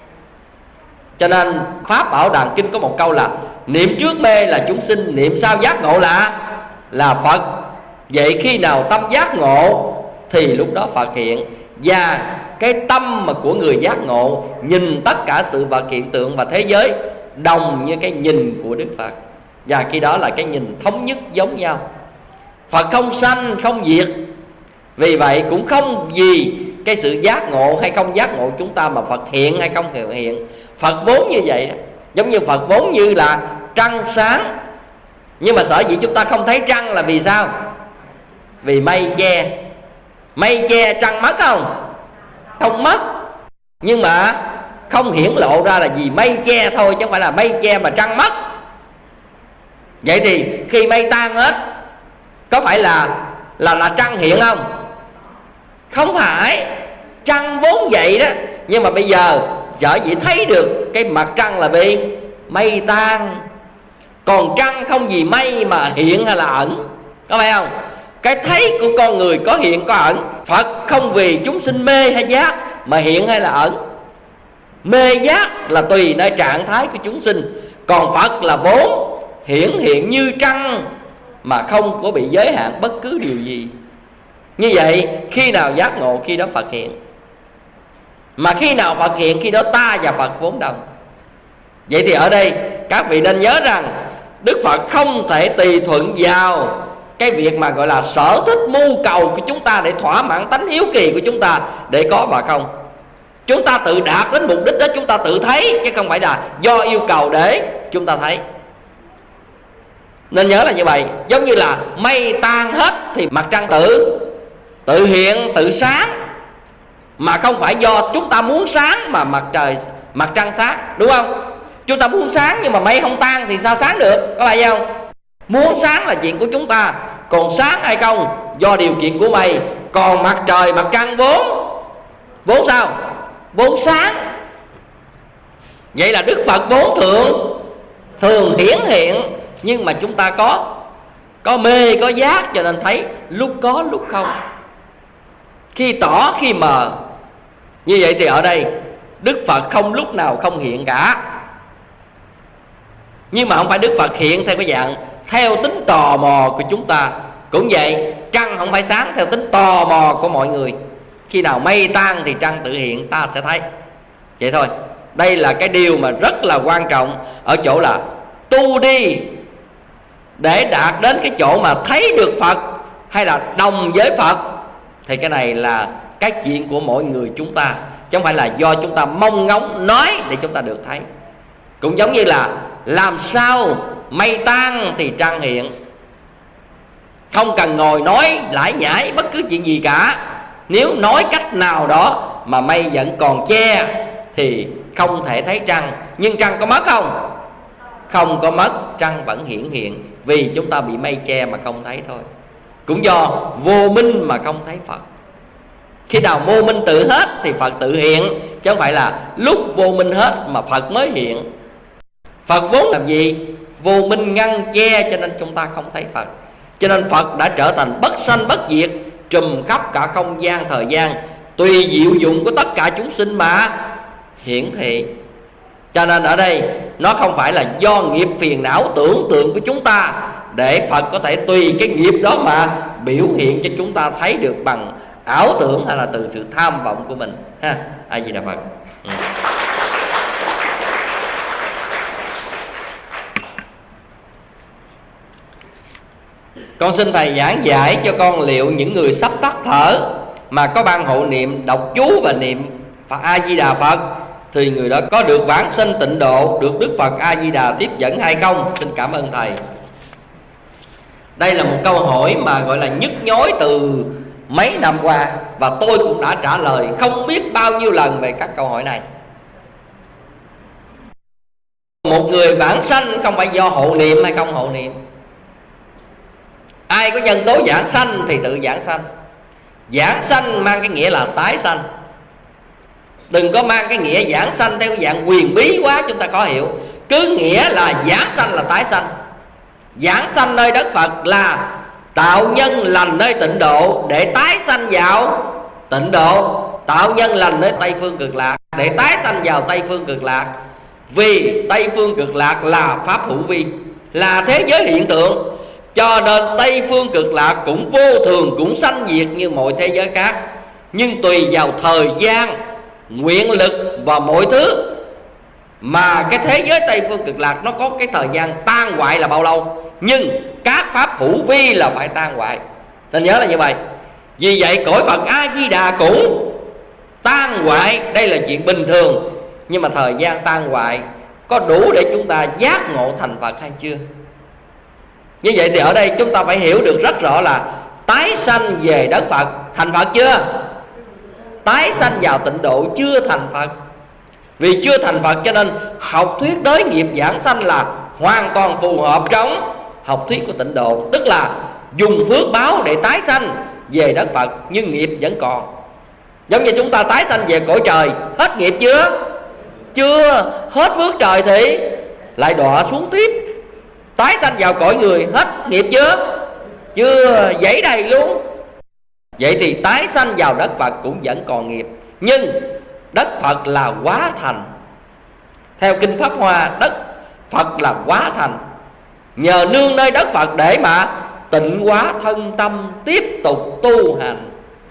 Cho nên Pháp Bảo Đàn Kinh có một câu là niệm trước mê là chúng sinh, niệm sau giác ngộ là là Phật. Vậy khi nào tâm giác ngộ thì lúc đó Phật hiện. Và cái tâm mà của người giác ngộ nhìn tất cả sự vật hiện tượng và thế giới đồng như cái nhìn của Đức Phật. Và khi đó là cái nhìn thống nhất giống nhau. Phật không sanh không diệt, vì vậy cũng không vì cái sự giác ngộ hay không giác ngộ chúng ta mà Phật hiện hay không hiện. Phật vốn như vậy đó. Giống như Phật vốn như là trăng sáng. Nhưng mà sở dĩ chúng ta không thấy trăng là vì sao? Vì mây che. Mây che trăng mất không? Không mất. Nhưng mà không hiển lộ ra là vì mây che thôi, chứ không phải là mây che mà trăng mất. Vậy thì khi mây tan hết, có phải là là là trăng hiện không? Không phải. Trăng vốn vậy đó. Nhưng mà bây giờ sở dĩ thấy được cái mặt trăng là vì mây tan. Còn trăng không vì mây mà hiện hay là ẩn, có phải không? Cái thấy của con người có hiện có ẩn. Phật không vì chúng sinh mê hay giác mà hiện hay là ẩn. Mê giác là tùy nơi trạng thái của chúng sinh. Còn Phật là vốn hiển hiện như trăng mà không có bị giới hạn bất cứ điều gì. Như vậy khi nào giác ngộ khi đó Phật hiện. Mà khi nào Phật hiện khi đó ta và Phật vốn đồng. Vậy thì ở đây các vị nên nhớ rằng Đức Phật không thể tùy thuận vào cái việc mà gọi là sở thích mưu cầu của chúng ta để thỏa mãn tánh hiếu kỳ của chúng ta để có mà không. Chúng ta tự đạt đến mục đích đó, chúng ta tự thấy, chứ không phải là do yêu cầu để chúng ta thấy. Nên nhớ là như vậy. Giống như là mây tan hết thì mặt trăng tự tự hiện, tự sáng. mà không phải do chúng ta muốn sáng mà mặt trời mặt trăng sáng, đúng không? Chúng ta muốn sáng nhưng mà mây không tan thì sao sáng được, có phải không? Muốn sáng là chuyện của chúng ta, còn sáng hay không do điều kiện của mây. Còn mặt trời mặt trăng vốn vốn sao? Vốn sáng. Vậy là Đức Phật vốn thường thường hiển hiện, nhưng mà chúng ta có có mê có giác, cho nên thấy lúc có lúc không, khi tỏ khi mờ. Như vậy thì ở đây Đức Phật không lúc nào không hiện cả. Nhưng mà không phải Đức Phật hiện theo cái dạng theo tính tò mò của chúng ta. Cũng vậy, trăng không phải sáng theo tính tò mò của mọi người. Khi nào mây tan thì trăng tự hiện, ta sẽ thấy. Vậy thôi. Đây là cái điều mà rất là quan trọng ở chỗ là tu đi để đạt đến cái chỗ mà thấy được Phật hay là đồng với Phật, thì cái này là cái chuyện của mỗi người chúng ta, chứ không phải là do chúng ta mong ngóng nói để chúng ta được thấy. Cũng giống như là làm sao mây tan thì trăng hiện. Không cần ngồi nói lải nhải bất cứ chuyện gì cả. Nếu nói cách nào đó mà mây vẫn còn che thì không thể thấy trăng. Nhưng trăng có mất không? Không có mất, trăng vẫn hiển hiện, vì chúng ta bị mây che mà không thấy thôi. Cũng do vô minh mà không thấy Phật. Khi nào vô minh tự hết thì Phật tự hiện, chứ không phải là lúc vô minh hết mà Phật mới hiện. Phật vốn làm gì? Vô minh ngăn che, cho nên chúng ta không thấy Phật. Cho nên Phật đã trở thành bất sanh bất diệt, trùm khắp cả không gian thời gian, tùy diệu dụng của tất cả chúng sinh mà hiển thị. Cho nên ở đây nó không phải là do nghiệp phiền não tưởng tượng của chúng ta, để Phật có thể tùy cái nghiệp đó mà biểu hiện cho chúng ta thấy được bằng ảo tưởng hay là từ sự tham vọng của mình ha. A Di Đà Phật. Ừ. Con xin Thầy giảng giải cho con liệu những người sắp tắt thở mà có ban hộ niệm đọc chú và niệm Phật A Di Đà Phật thì người đó có được vãng sinh tịnh độ, được Đức Phật A Di Đà tiếp dẫn hay không? Xin cảm ơn Thầy. Đây là một câu hỏi mà gọi là nhức nhối từ mấy năm qua, và tôi cũng đã trả lời không biết bao nhiêu lần về các câu hỏi này. Một người vãng sanh không phải do hộ niệm hay không hộ niệm. Ai có nhân tố giảng sanh thì tự giảng sanh. Giảng sanh mang cái nghĩa là tái sanh. Đừng có mang cái nghĩa giảng sanh theo cái dạng quyền bí quá, chúng ta khó hiểu. Cứ nghĩa là giảng sanh là tái sanh. Giảng sanh nơi đất Phật là tạo nhân lành nơi tịnh độ để tái sanh vào tịnh độ. Tạo nhân lành nơi Tây Phương Cực Lạc để tái sanh vào Tây Phương Cực Lạc. Vì Tây Phương Cực Lạc là pháp hữu vi, là thế giới hiện tượng, cho nên Tây Phương Cực Lạc cũng vô thường, cũng sanh diệt như mọi thế giới khác. Nhưng tùy vào thời gian, nguyện lực và mọi thứ mà cái thế giới Tây Phương Cực Lạc nó có cái thời gian tan hoại là bao lâu. Nhưng các pháp hữu vi là phải tan hoại, nên nhớ là như vậy. Vì vậy cõi Phật A Di Đà cũng tan hoại, đây là chuyện bình thường. Nhưng mà thời gian tan hoại có đủ để chúng ta giác ngộ thành Phật hay chưa? Như vậy thì ở đây chúng ta phải hiểu được rất rõ là tái sanh về đất Phật thành Phật chưa? Tái sanh vào tịnh độ chưa thành Phật. Vì chưa thành Phật cho nên học thuyết đới nghiệp giảng sanh là hoàn toàn phù hợp trong học thuyết của tịnh độ. Tức là dùng phước báo để tái sanh về đất Phật, nhưng nghiệp vẫn còn. Giống như chúng ta tái sanh về cõi trời, hết nghiệp chưa? Chưa. Hết phước trời thì lại đọa xuống tiếp. Tái sanh vào cõi người, hết nghiệp chưa? Chưa. Dãy đầy luôn. Vậy thì tái sanh vào đất Phật cũng vẫn còn nghiệp. Nhưng đất Phật là hóa thành. Theo Kinh Pháp Hoa, đất Phật là hóa thành. Nhờ nương nơi đất Phật để mà tịnh hóa thân tâm, tiếp tục tu hành.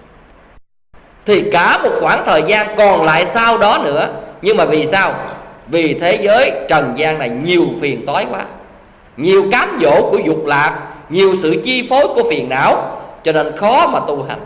Thì cả một khoảng thời gian còn lại sau đó nữa. Nhưng mà vì sao? Vì thế giới trần gian này nhiều phiền toái quá, nhiều cám dỗ của dục lạc, nhiều sự chi phối của phiền não, cho nên khó mà tu hành.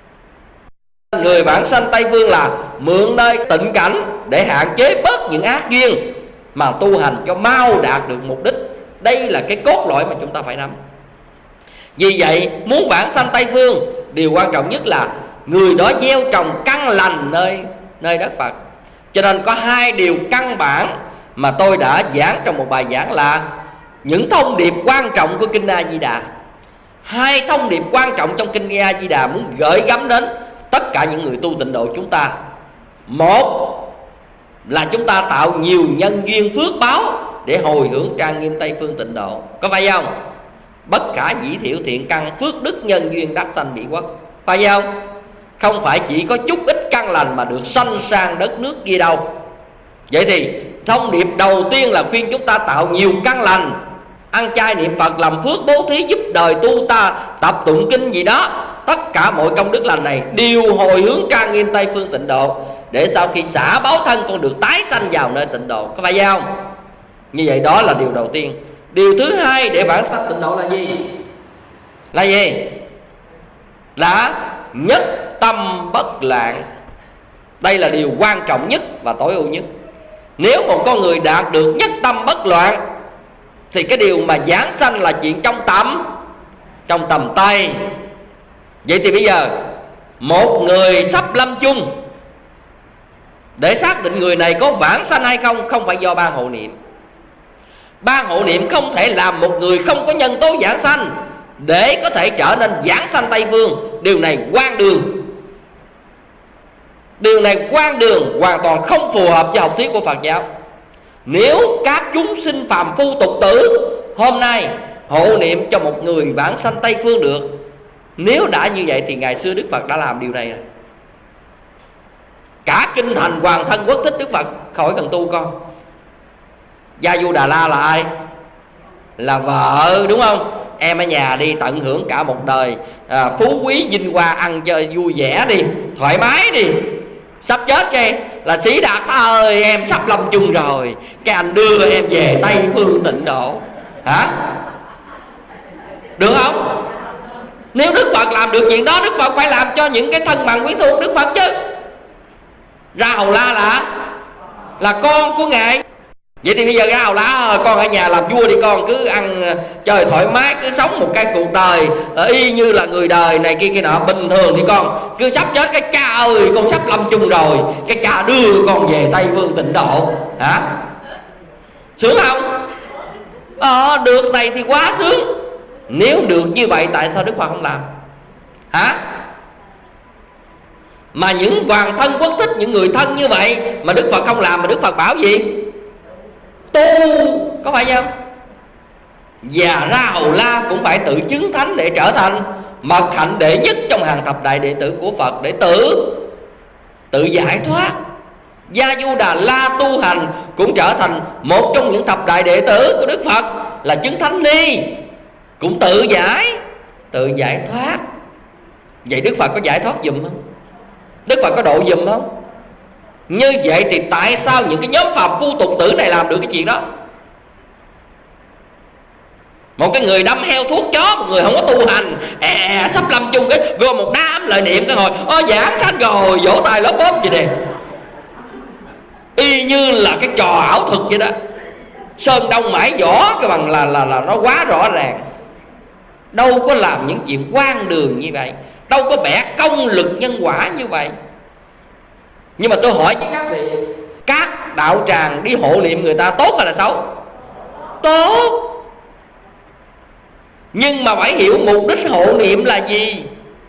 Người vãng sanh Tây Phương là mượn nơi tịnh cảnh để hạn chế bớt những ác duyên, mà tu hành cho mau đạt được mục đích. Đây là cái cốt lõi mà chúng ta phải nắm. Vì vậy muốn vãng sanh Tây Phương, điều quan trọng nhất là người đó gieo trồng căn lành nơi nơi đất Phật. Cho nên có hai điều căn bản mà tôi đã giảng trong một bài giảng là những thông điệp quan trọng của Kinh A Di Đà. Hai thông điệp quan trọng trong Kinh A Di Đà muốn gửi gắm đến tất cả những người tu tịnh độ chúng ta. Một là chúng ta tạo nhiều nhân duyên phước báo để hồi hướng trang nghiêm Tây Phương tịnh độ, có phải không? Bất khả dĩ thiểu thiện căn, phước đức nhân duyên đắc sanh bị quốc, phải không? Không phải chỉ có chút ít căn lành mà được sanh sang đất nước kia đâu. Vậy thì thông điệp đầu tiên là khuyên chúng ta tạo nhiều căn lành, ăn chay niệm Phật, làm phước bố thí, giúp đời tu ta, tập tụng kinh gì đó. Tất cả mọi công đức lành này đều hồi hướng trang nghiêm Tây Phương tịnh độ, để sau khi xả báo thân con được tái sanh vào nơi tịnh độ, có phải không? Như vậy đó là điều đầu tiên. Điều thứ hai để bản sanh tịnh độ là gì? Là gì? Là nhất tâm bất loạn. Đây là điều quan trọng nhất và tối ưu nhất. Nếu một con người đạt được nhất tâm bất loạn thì cái điều mà giảng sanh là chuyện trong tầm Trong tầm tay. Vậy thì bây giờ một người sắp lâm chung, để xác định người này có vãng sanh hay không, không phải do ban hộ niệm. Ban hộ niệm không thể làm một người không có nhân tố vãng sanh để có thể trở nên vãng sanh Tây Phương. Điều này hoang đường. Điều này hoang đường, hoàn toàn không phù hợp với học thuyết của Phật giáo. Nếu các chúng sinh phàm phu tục tử hôm nay hộ niệm cho một người vãng sanh Tây Phương được, nếu đã như vậy thì ngày xưa Đức Phật đã làm điều này rồi. Cả kinh thành Hoàng Thân Quốc Thích Đức Phật khỏi cần tu con. Gia Du Đà La là ai? Là vợ, đúng không? Em ở nhà đi tận hưởng cả một đời à, phú quý vinh hoa, ăn chơi vui vẻ đi, thoải mái đi. Sắp chết cái là Sĩ Đạt ơi, em sắp lâm chung rồi, cái anh đưa em về Tây Phương tịnh độ. Hả? Được không? Nếu Đức Phật làm được chuyện đó, Đức Phật phải làm cho những cái thân bằng quyến thuộc Đức Phật chứ. Ra Hầu La là Là con của Ngài. Vậy thì bây giờ Ra Hầu La, con ở nhà làm vua đi con, cứ ăn chơi thoải mái, cứ sống một cái cuộc đời y như là người đời này kia kia nọ bình thường đi con. Cứ sắp chết cái cha ơi, con sắp lâm chung rồi, cái cha đưa con về Tây Phương tịnh độ. Hả? Sướng không? Ờ, được này thì quá sướng. Nếu được như vậy tại sao Đức Phật không làm? Hả? Mà những Hoàng Thân Quốc Thích, những người thân như vậy mà Đức Phật không làm, mà Đức Phật bảo gì? Tu, có phải không? Và Ra Hầu La cũng phải tự chứng thánh để trở thành mật hạnh đệ nhất trong hàng thập đại đệ tử của Phật, để tự tự giải thoát. Gia Du Đà La tu hành cũng trở thành một trong những thập đại đệ tử của Đức Phật, là chứng thánh ni, cũng tự giải tự giải thoát. Vậy Đức Phật có giải thoát giùm không? Đức Phật có độ giùm không? Như vậy thì tại sao những cái nhóm phàm phu tục tử này làm được cái chuyện đó? Một cái người đâm heo thuốc chó, một người không có tu hành, à, sắp lâm chung cái gom một đám lời niệm cái hồi ơ giảng sanh rồi, vỗ tay lớp bóp gì nè, y như là cái trò ảo thuật vậy đó. Sơn đông mãi võ cái bằng là là là nó quá rõ ràng. Đâu có làm những chuyện hoang đường như vậy, đâu có bẻ công lực nhân quả như vậy. Nhưng mà tôi hỏi với các vị, các đạo tràng đi hộ niệm người ta tốt hay là xấu? Tốt. Nhưng mà phải hiểu mục đích hộ niệm là gì.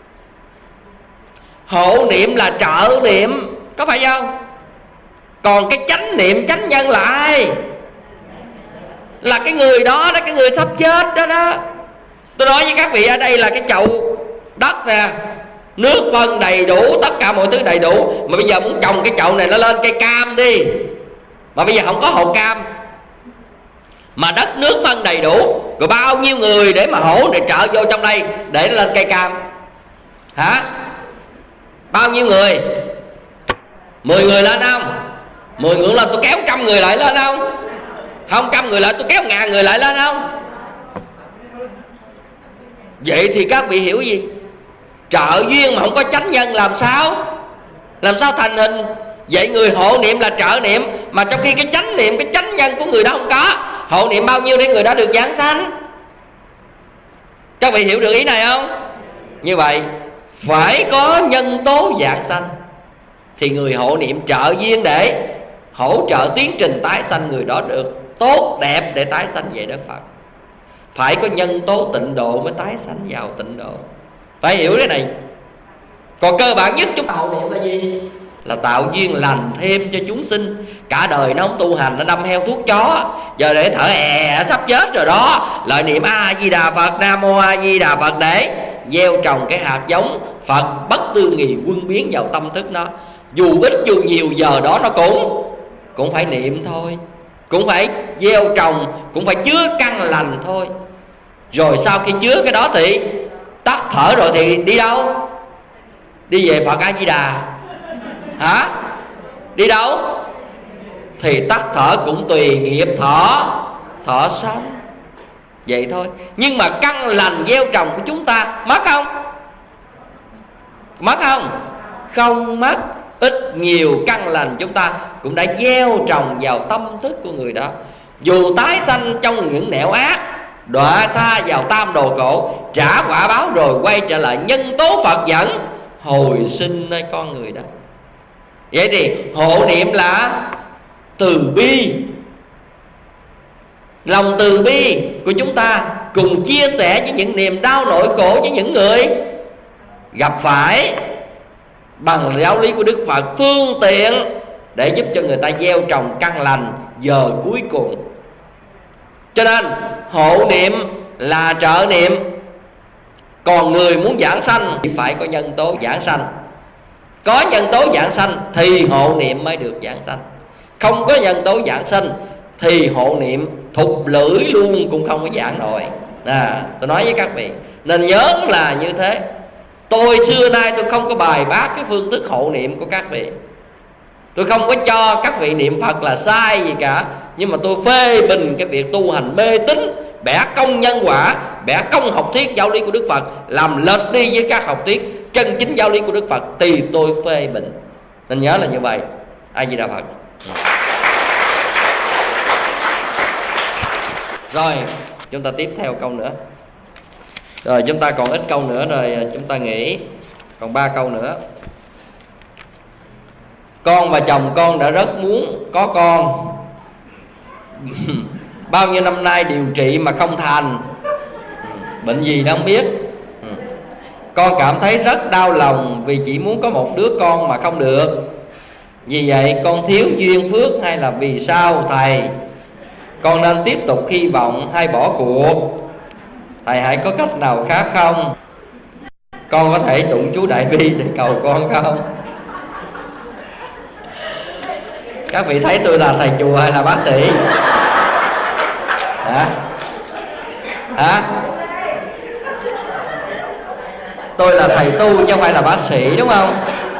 Hộ niệm là trợ niệm, có phải không? Còn cái chánh niệm, chánh nhân là ai? Là cái người đó đó, cái người sắp chết đó đó. Tôi nói với các vị ở đây là cái chậu đất nè, nước phân đầy đủ, tất cả mọi thứ đầy đủ. Mà bây giờ muốn trồng cái chậu này nó lên cây cam đi, mà bây giờ không có hột cam, mà đất nước phân đầy đủ, rồi bao nhiêu người để mà hỗ để trợ vô trong đây để nó lên cây cam? Hả? Bao nhiêu người? Mười người lên không? Mười người lên tôi kéo trăm người lại lên không? Không, trăm người lại tôi kéo ngàn người lại lên không? Vậy thì các vị hiểu gì? Trợ duyên mà không có chánh nhân làm sao? Làm sao thành hình? Vậy người hộ niệm là trợ niệm, mà trong khi cái chánh niệm, cái chánh nhân của người đó không có. Hộ niệm bao nhiêu để người đó được giảng sanh? Các vị hiểu được ý này không? Như vậy phải có nhân tố giảng sanh, thì người hộ niệm trợ duyên để hỗ trợ tiến trình tái sanh người đó được tốt đẹp để tái sanh về đất Phật. Phải có nhân tố tịnh độ mới tái sanh vào tịnh độ, phải hiểu cái này. Còn cơ bản nhất chúng ta hộ niệm là gì? Là tạo duyên lành thêm cho chúng sinh. Cả đời nó không tu hành, nó đâm heo thuốc chó, giờ để thở è sắp chết rồi đó, lại niệm A Di Đà Phật, Nam Mô A Di Đà Phật để gieo trồng cái hạt giống Phật bất tư nghì quân biến vào tâm thức nó. Dù ít dù nhiều giờ đó nó cũng cũng phải niệm thôi, cũng phải gieo trồng, cũng phải chứa căn lành thôi. Rồi sau khi chứa cái đó thì tắt thở rồi thì đi đâu? Đi về Phật A Di Đà hả? Đi đâu? Thì tắt thở cũng tùy nghiệp thọ thọ sống, vậy thôi. Nhưng mà căn lành gieo trồng của chúng ta mất không? Mất không? Không mất. Ít nhiều căn lành chúng ta cũng đã gieo trồng vào tâm thức của người đó. Dù tái sanh trong những nẻo ác, đọa xa vào tam đồ cổ, trả quả báo rồi quay trở lại nhân tố Phật dẫn, hồi sinh nơi con người đó. Vậy thì hộ niệm là từ bi. Lòng từ bi của chúng ta cùng chia sẻ với những niềm đau nỗi khổ với những người gặp phải, bằng giáo lý của Đức Phật, phương tiện để giúp cho người ta gieo trồng căn lành giờ cuối cùng. Cho nên hộ niệm là trợ niệm. Còn người muốn giảng sanh thì phải có nhân tố giảng sanh. Có nhân tố giảng sanh thì hộ niệm mới được giảng sanh. Không có nhân tố giảng sanh thì hộ niệm thục lưỡi luôn cũng không có giảng nổi. À, tôi nói với các vị, nên nhớ là như thế. Tôi xưa nay tôi không có bài bác cái phương thức hộ niệm của các vị. Tôi không có cho các vị niệm Phật là sai gì cả. Nhưng mà tôi phê bình cái việc tu hành mê tín, bẻ công nhân quả, bẻ công học thuyết giáo lý của Đức Phật, làm lệch đi với các học thuyết chân chính giáo lý của Đức Phật, thì tôi phê bình. Nên nhớ là như vậy. A Di Đà Phật. Rồi chúng ta tiếp theo câu nữa. Rồi chúng ta còn ít câu nữa rồi chúng ta nghỉ. Còn ba câu nữa. Con và chồng con đã rất muốn có con. Bao nhiêu năm nay điều trị mà không thành. Bệnh gì đó không biết. Con cảm thấy rất đau lòng vì chỉ muốn có một đứa con mà không được. Vì vậy con thiếu duyên phước hay là vì sao thầy? Con nên tiếp tục hy vọng hay bỏ cuộc? Thầy hãy có cách nào khác không? Con có thể tụng chú Đại Bi để cầu con không? Các vị thấy tôi là thầy chùa hay là bác sĩ? Hả? Hả? Tôi là thầy tu chứ không phải là bác sĩ, đúng không?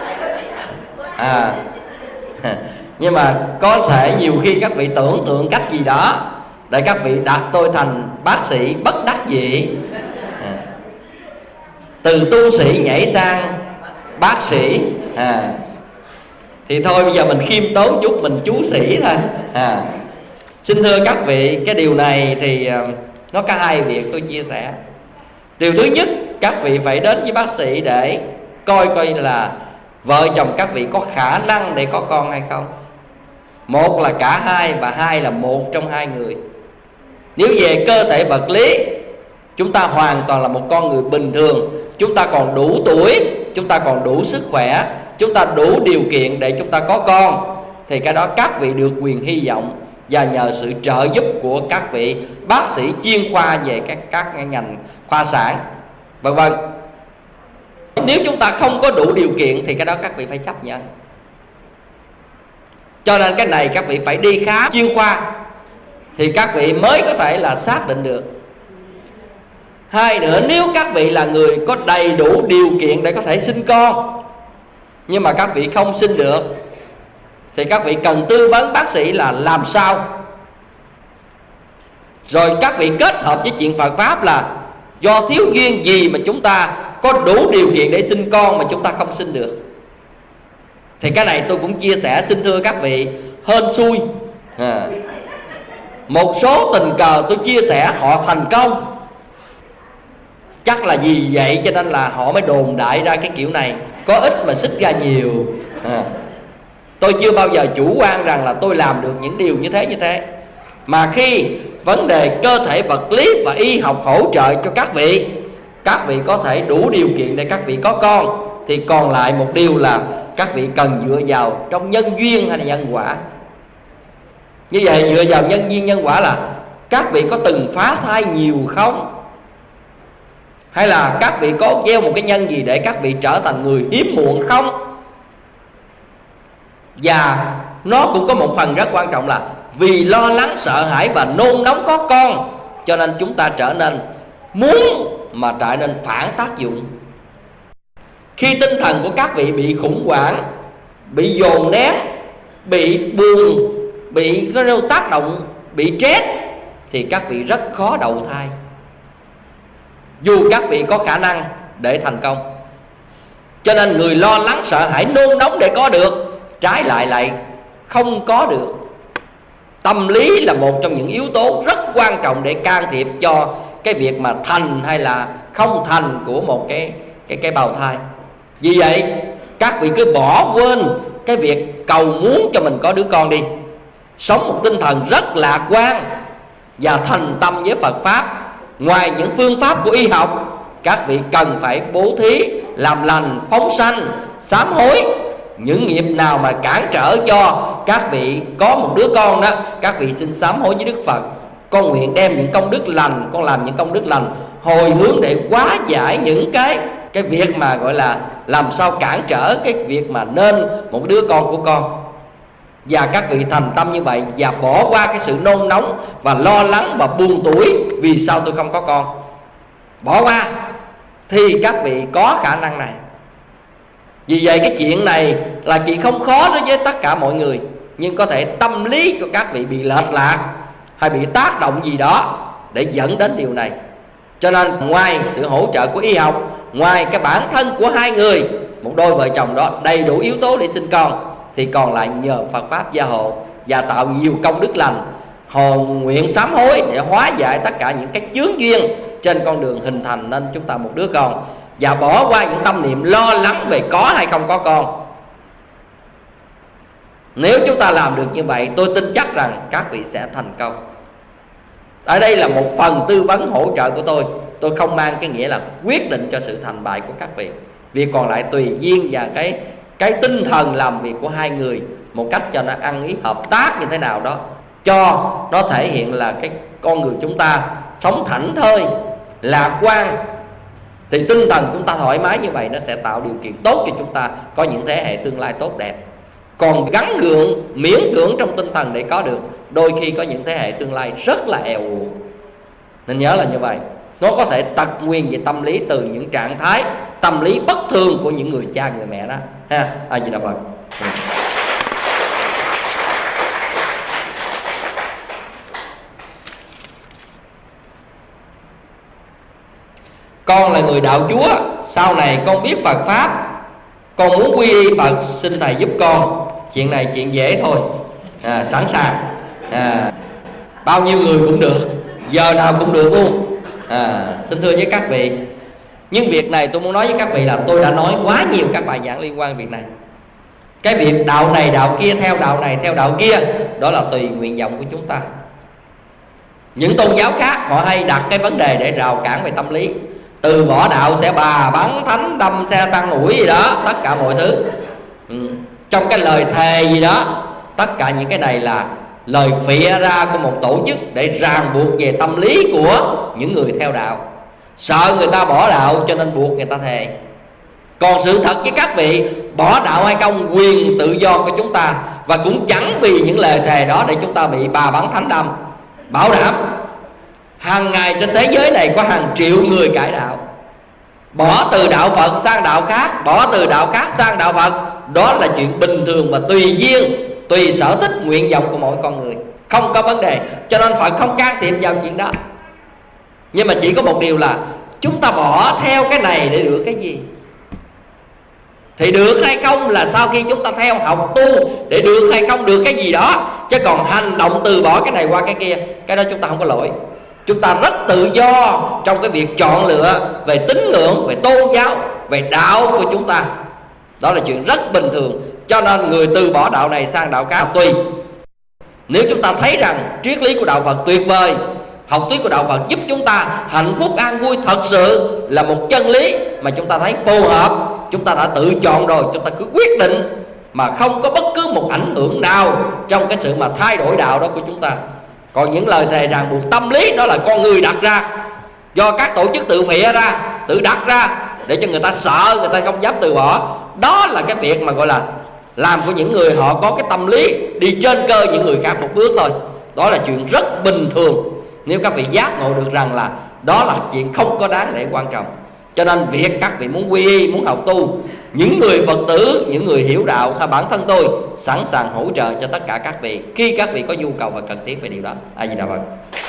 À, nhưng mà có thể nhiều khi các vị tưởng tượng cách gì đó để các vị đặt tôi thành bác sĩ bất đắc dĩ. À, từ tu sĩ nhảy sang bác sĩ. À, thì thôi bây giờ mình khiêm tốn chút, mình chú sĩ thôi. À, xin thưa các vị, cái điều này thì nó có hai việc tôi chia sẻ. Điều thứ nhất, các vị phải đến với bác sĩ để coi coi là vợ chồng các vị có khả năng để có con hay không. Một là cả hai, và hai là một trong hai người. Nếu về cơ thể vật lý, chúng ta hoàn toàn là một con người bình thường, chúng ta còn đủ tuổi, chúng ta còn đủ sức khỏe, chúng ta đủ điều kiện để chúng ta có con, thì cái đó các vị được quyền hy vọng, và nhờ sự trợ giúp của các vị bác sĩ chuyên khoa về các, các ngành khoa sản vân vân. Nếu chúng ta không có đủ điều kiện thì cái đó các vị phải chấp nhận. Cho nên cái này các vị phải đi khám chuyên khoa thì các vị mới có thể là xác định được. Hai nữa, nếu các vị là người có đầy đủ điều kiện để có thể sinh con, nhưng mà các vị không sinh được, thì các vị cần tư vấn bác sĩ là làm sao. Rồi các vị kết hợp với chuyện Phật Pháp là do thiếu duyên gì mà chúng ta có đủ điều kiện để sinh con mà chúng ta không sinh được. Thì cái này tôi cũng chia sẻ, xin thưa các vị, hên xui. À, một số tình cờ tôi chia sẻ họ thành công, Chắc là vì vậy cho nên là họ mới đồn đại ra cái kiểu này, có ít mà xích ra nhiều. à. Tôi chưa bao giờ chủ quan rằng là tôi làm được những điều như thế như thế. Mà khi vấn đề cơ thể vật lý và y học hỗ trợ cho các vị, các vị có thể đủ điều kiện để các vị có con, thì còn lại một điều là các vị cần dựa vào trong nhân duyên hay là nhân quả. Như vậy dựa vào nhân duyên nhân quả là các vị có từng phá thai nhiều không, hay là các vị có gieo một cái nhân gì để các vị trở thành người hiếm muộn không. Và nó cũng có một phần rất quan trọng là vì lo lắng sợ hãi và nôn nóng có con, cho nên chúng ta trở nên muốn mà trở nên phản tác dụng. Khi tinh thần của các vị bị khủng hoảng, bị dồn nén, bị buồn, bị có tác động, bị stress, thì các vị rất khó đậu thai, dù các vị có khả năng để thành công. Cho nên người lo lắng sợ hãi nôn nóng để có được, trái lại lại không có được. Tâm lý là một trong những yếu tố rất quan trọng để can thiệp cho cái việc mà thành hay là không thành của một cái cái cái bào thai. Vì vậy các vị cứ bỏ quên cái việc cầu muốn cho mình có đứa con đi, sống một tinh thần rất lạc quan và thành tâm với Phật pháp. Ngoài những phương pháp của y học, các vị cần phải bố thí, làm lành, phóng sanh, sám hối. Những nghiệp nào mà cản trở cho các vị có một đứa con đó, các vị xin sám hối với Đức Phật. Con nguyện đem những công đức lành, con làm những công đức lành, hồi hướng để hóa giải những cái cái việc mà gọi là làm sao cản trở cái việc mà nên một đứa con của con. Và các vị thành tâm như vậy và bỏ qua cái sự nôn nóng và lo lắng và buồn tủi vì sao tôi không có con, bỏ qua, thì các vị có khả năng này. Vì vậy cái chuyện này là chuyện không khó đối với tất cả mọi người, nhưng có thể tâm lý của các vị bị lệch lạc hay bị tác động gì đó để dẫn đến điều này. Cho nên ngoài sự hỗ trợ của y học, ngoài cái bản thân của hai người, một đôi vợ chồng đó đầy đủ yếu tố để sinh con, thì còn lại nhờ Phật pháp gia hộ và tạo nhiều công đức lành, hồn nguyện sám hối để hóa giải tất cả những cái chướng duyên trên con đường hình thành nên chúng ta một đứa con, và bỏ qua những tâm niệm lo lắng về có hay không có con. Nếu chúng ta làm được như vậy, tôi tin chắc rằng các vị sẽ thành công. Ở đây là một phần tư vấn hỗ trợ của tôi. Tôi không mang cái nghĩa là quyết định cho sự thành bại của các vị. Việc còn lại tùy duyên và cái cái tinh thần làm việc của hai người, một cách cho nó ăn ý hợp tác như thế nào đó, cho nó thể hiện là cái con người chúng ta sống thảnh thơi, lạc quan. Thì tinh thần chúng ta thoải mái như vậy, nó sẽ tạo điều kiện tốt cho chúng ta có những thế hệ tương lai tốt đẹp. Còn gắn gượng, miễn cưỡng trong tinh thần để có được, đôi khi có những thế hệ tương lai rất là eo uột. Nên nhớ là như vậy. Nó có thể tật nguyên về tâm lý từ những trạng thái tâm lý bất thường của những người cha người mẹ đó ha. A Di Đà Phật. Con là người đạo Chúa, sau này con biết Phật pháp, con muốn quy y Phật, xin thầy giúp con. Chuyện này chuyện dễ thôi, à, sẵn sàng, à, bao nhiêu người cũng được, giờ nào cũng được luôn. À, xin thưa với các vị, nhưng việc này tôi muốn nói với các vị là tôi đã nói quá nhiều các bài giảng liên quan việc này. Cái việc đạo này đạo kia, theo đạo này theo đạo kia, đó là tùy nguyện vọng của chúng ta. Những tôn giáo khác họ hay đặt cái vấn đề để rào cản về tâm lý, từ bỏ đạo sẽ bà bắn thánh đâm xe tăng ủi gì đó, tất cả mọi thứ, ừ. trong cái lời thề gì đó, tất cả những cái này là lời phịa ra của một tổ chức để ràng buộc về tâm lý của những người theo đạo. Sợ người ta bỏ đạo cho nên buộc người ta thề. Còn sự thật với các vị, bỏ đạo hay không quyền tự do của chúng ta, và cũng chẳng vì những lời thề đó để chúng ta bị bà bắn thánh đâm. Bảo đảm hàng ngày trên thế giới này có hàng triệu người cải đạo, bỏ từ đạo Phật sang đạo khác, bỏ từ đạo khác sang đạo Phật. Đó là chuyện bình thường và tùy duyên, tùy sở thích nguyện vọng của mỗi con người, không có vấn đề. Cho nên Phật không can thiệp vào chuyện đó. Nhưng mà chỉ có một điều là chúng ta bỏ theo cái này để được cái gì? Thì được hay không là sau khi chúng ta theo học tu để được hay không được cái gì đó. Chứ còn hành động từ bỏ cái này qua cái kia, cái đó chúng ta không có lỗi. Chúng ta rất tự do trong cái việc chọn lựa về tín ngưỡng, về tôn giáo, về đạo của chúng ta. Đó là chuyện rất bình thường. Cho nên người từ bỏ đạo này sang đạo khác tùy. Nếu chúng ta thấy rằng triết lý của đạo Phật tuyệt vời, học thuyết của đạo Phật giúp chúng ta hạnh phúc an vui thật sự là một chân lý mà chúng ta thấy phù hợp, chúng ta đã tự chọn rồi, chúng ta cứ quyết định mà không có bất cứ một ảnh hưởng nào trong cái sự mà thay đổi đạo đó của chúng ta. Còn những lời thề ràng buộc tâm lý đó là con người đặt ra, do các tổ chức tự phịa ra, tự đặt ra để cho người ta sợ, người ta không dám từ bỏ. Đó là cái việc mà gọi là làm của những người họ có cái tâm lý đi trên cơ những người khác một bước thôi. Đó là chuyện rất bình thường nếu các vị giác ngộ được rằng là đó là chuyện không có đáng để quan trọng. Cho nên việc các vị muốn quy y, muốn học tu, những người Phật tử, những người hiểu đạo hay bản thân tôi sẵn sàng hỗ trợ cho tất cả các vị khi các vị có nhu cầu và cần thiết về điều đó. A Di Đà Phật.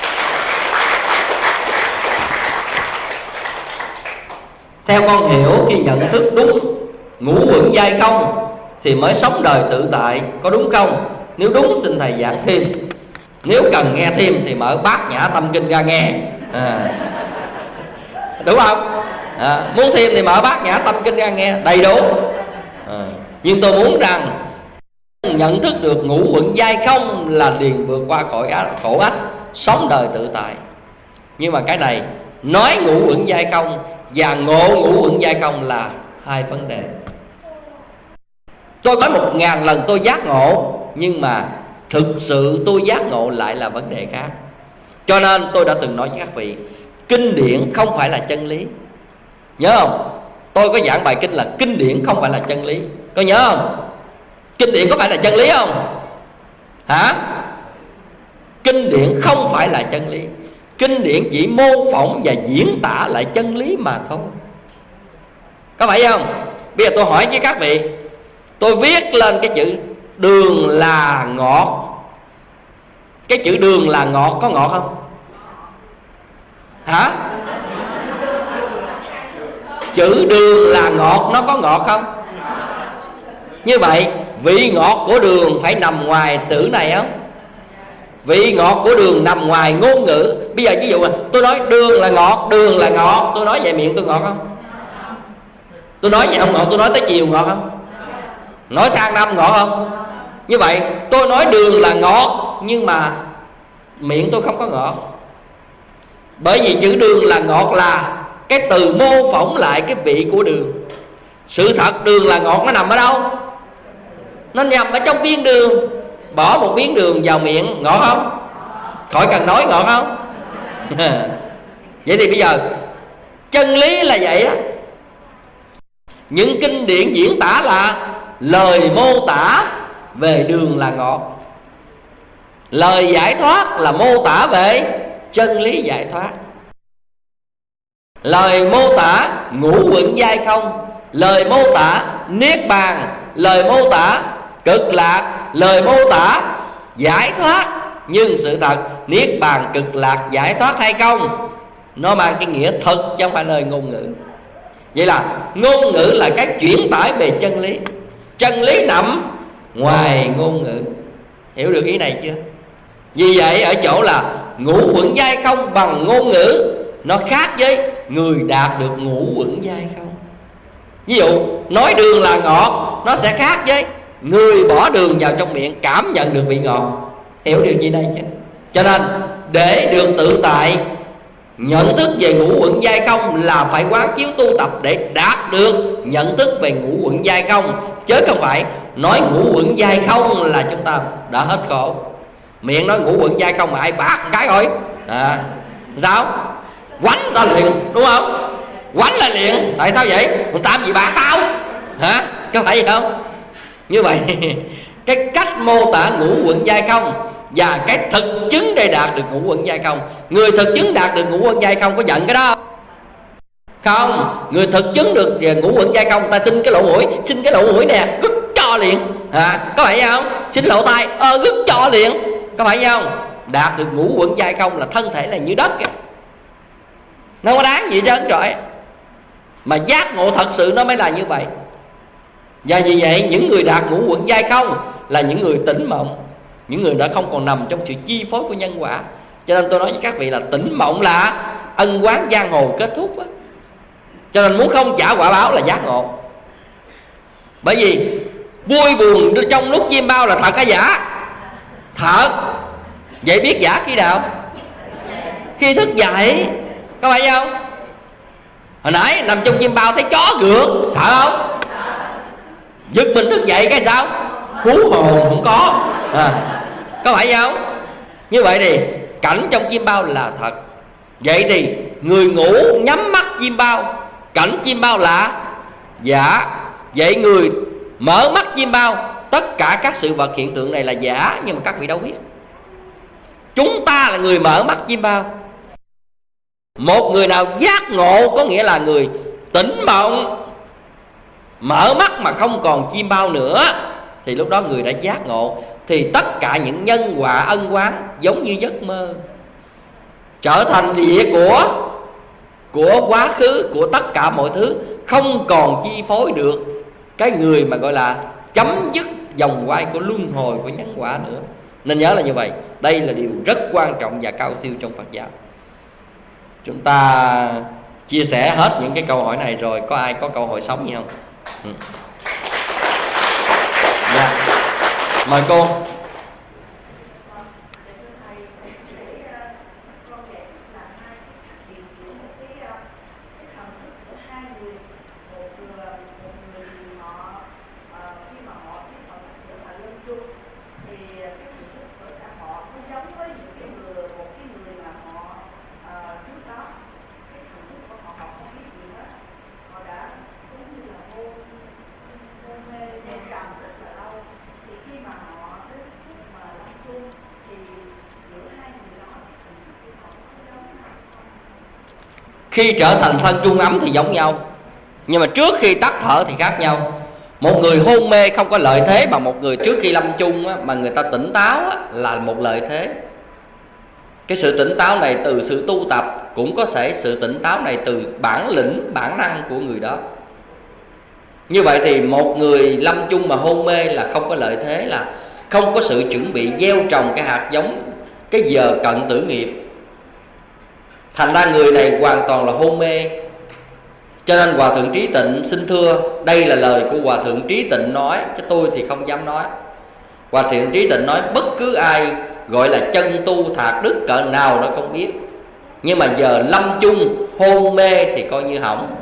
Theo con hiểu, khi nhận thức đúng ngũ uẩn giai không thì mới sống đời tự tại, có đúng không? Nếu đúng xin thầy giảng thêm. Nếu cần nghe thêm thì mở Bát Nhã Tâm Kinh ra nghe, à, đúng không? À, muốn thêm thì mở Bát Nhã Tâm Kinh ra nghe đầy đủ. À, nhưng tôi muốn rằng nhận thức được ngũ uẩn giai không là liền vượt qua khỏi khổ ách, sống đời tự tại. Nhưng mà cái này nói ngũ uẩn giai không và ngộ ngũ uẩn giai không là hai vấn đề. Tôi nói một ngàn lần tôi giác ngộ, nhưng mà thực sự tôi giác ngộ lại là vấn đề khác. Cho nên tôi đã từng nói với các vị, kinh điển không phải là chân lý. Nhớ không? Tôi có giảng bài kinh là kinh điển không phải là chân lý. Có nhớ không? Kinh điển có phải là chân lý không? Hả? Kinh điển không phải là chân lý. Kinh điển chỉ mô phỏng và diễn tả lại chân lý mà thôi. Có phải không? Bây giờ tôi hỏi với các vị, tôi viết lên cái chữ đường là ngọt. Cái chữ đường là ngọt có ngọt không? Hả? Chữ đường là ngọt nó có ngọt không? Như vậy vị ngọt của đường phải nằm ngoài chữ này không? Vị ngọt của đường nằm ngoài ngôn ngữ. Bây giờ ví dụ là tôi nói đường là ngọt, đường là ngọt, tôi nói vậy miệng tôi ngọt không? Tôi nói vậy không ngọt, tôi nói tới chiều ngọt không? Nói sang năm ngọt không? Như vậy tôi nói đường là ngọt, nhưng mà miệng tôi không có ngọt. Bởi vì chữ đường là ngọt là cái từ mô phỏng lại cái vị của đường. Sự thật đường là ngọt nó nằm ở đâu? Nó nằm ở trong viên đường. Bỏ một miếng đường vào miệng ngọt không? Khỏi cần nói ngọt không? Vậy thì bây giờ chân lý là vậy đó. Những kinh điển diễn tả là lời mô tả về đường là ngọt, lời giải thoát là mô tả về chân lý giải thoát. Lời mô tả ngũ uẩn giai không, lời mô tả niết bàn, lời mô tả cực lạc, lời mô tả giải thoát. Nhưng sự thật niết bàn, cực lạc, giải thoát hay không, nó mang cái nghĩa thực chứ không phải lời ngôn ngữ. Vậy là ngôn ngữ là cái chuyển tải về chân lý, chân lý nằm ngoài ngôn ngữ. Hiểu được ý này chưa? Vì vậy ở chỗ là ngũ uẩn giai không bằng ngôn ngữ nó khác với người đạt được ngũ uẩn giai không. Ví dụ nói đường là ngọt, nó sẽ khác với người bỏ đường vào trong miệng cảm nhận được vị ngọt. Hiểu điều gì đây chứ? Cho nên để được tự tại, nhận thức về ngũ uẩn giai không là phải quán chiếu tu tập để đạt được nhận thức về ngũ uẩn giai không, chứ không phải nói ngũ uẩn giai không là chúng ta đã hết khổ. Miệng nói ngũ uẩn giai không mà ai bác một cái rồi à, sao? Quánh ta liền, đúng không? Quánh là liền. Tại sao vậy? Còn tam gì bạc tao hả? Có phải gì không? Như vậy cái cách mô tả ngũ uẩn giai không và cái thực chứng để đạt được ngũ uẩn giai không. Người thực chứng đạt được ngũ uẩn giai không có giận cái đó không? Người thực chứng được về ngũ uẩn giai không, ta xin cái lỗ mũi, xin cái lỗ mũi nè, rứt cho liền à, có phải không? Xin lỗ tai, ờ rứt cho liền, có phải không? Đạt được ngũ uẩn giai không là thân thể là như đất kìa, nó không có đáng gì hết trọi. Mà giác ngộ thật sự nó mới là như vậy. Và vì vậy những người đạt ngũ uẩn giai không là những người tỉnh mộng, những người đã không còn nằm trong sự chi phối của nhân quả. Cho nên tôi nói với các vị là tỉnh mộng là ân oán giang hồ kết thúc á. Cho nên muốn không trả quả báo là giác ngộ. Bởi vì vui buồn trong lúc chiêm bao là thật hay giả? Thật. Vậy biết giả khi nào? Khi thức dậy, có phải không? Hồi nãy nằm trong chiêm bao thấy chó gượt, sợ không? Giật mình thức dậy cái sao? Hú hồn không có à, có phải không? Như vậy thì cảnh trong chiêm bao là thật. Vậy thì người ngủ nhắm mắt chiêm bao, cảnh chiêm bao là giả. Vậy người mở mắt chiêm bao, tất cả các sự vật hiện tượng này là giả. Nhưng mà các vị đâu biết. Chúng ta là người mở mắt chiêm bao. Một người nào giác ngộ có nghĩa là người tỉnh mộng, mở mắt mà không còn chiêm bao nữa, thì lúc đó người đã giác ngộ. Thì tất cả những nhân quả ân oán giống như giấc mơ, trở thành địa của của quá khứ, của tất cả mọi thứ, không còn chi phối được cái người mà gọi là chấm dứt vòng quay của luân hồi của nhân quả nữa. Nên nhớ là như vậy. Đây là điều rất quan trọng và cao siêu trong Phật giáo. Chúng ta chia sẻ hết những cái câu hỏi này rồi. Có ai có câu hỏi sống gì không? Ừ. Dạ. Mời cô. Khi trở thành thân trung ấm thì giống nhau, nhưng mà trước khi tắt thở thì khác nhau. Một người hôn mê không có lợi thế bằng một người trước khi lâm chung á, mà người ta tỉnh táo á, là một lợi thế. Cái sự tỉnh táo này từ sự tu tập, cũng có thể sự tỉnh táo này từ bản lĩnh, bản năng của người đó. Như vậy thì một người lâm chung mà hôn mê là không có lợi thế, là không có sự chuẩn bị gieo trồng cái hạt giống, cái giờ cận tử nghiệp. Thành ra người này hoàn toàn là hôn mê. Cho nên Hòa Thượng Trí Tịnh xin thưa, đây là lời của Hòa Thượng Trí Tịnh nói, chứ tôi thì không dám nói. Hòa Thượng Trí Tịnh nói bất cứ ai gọi là chân tu thạc đức cỡ nào nó không biết, nhưng mà giờ lâm chung hôn mê thì coi như hỏng.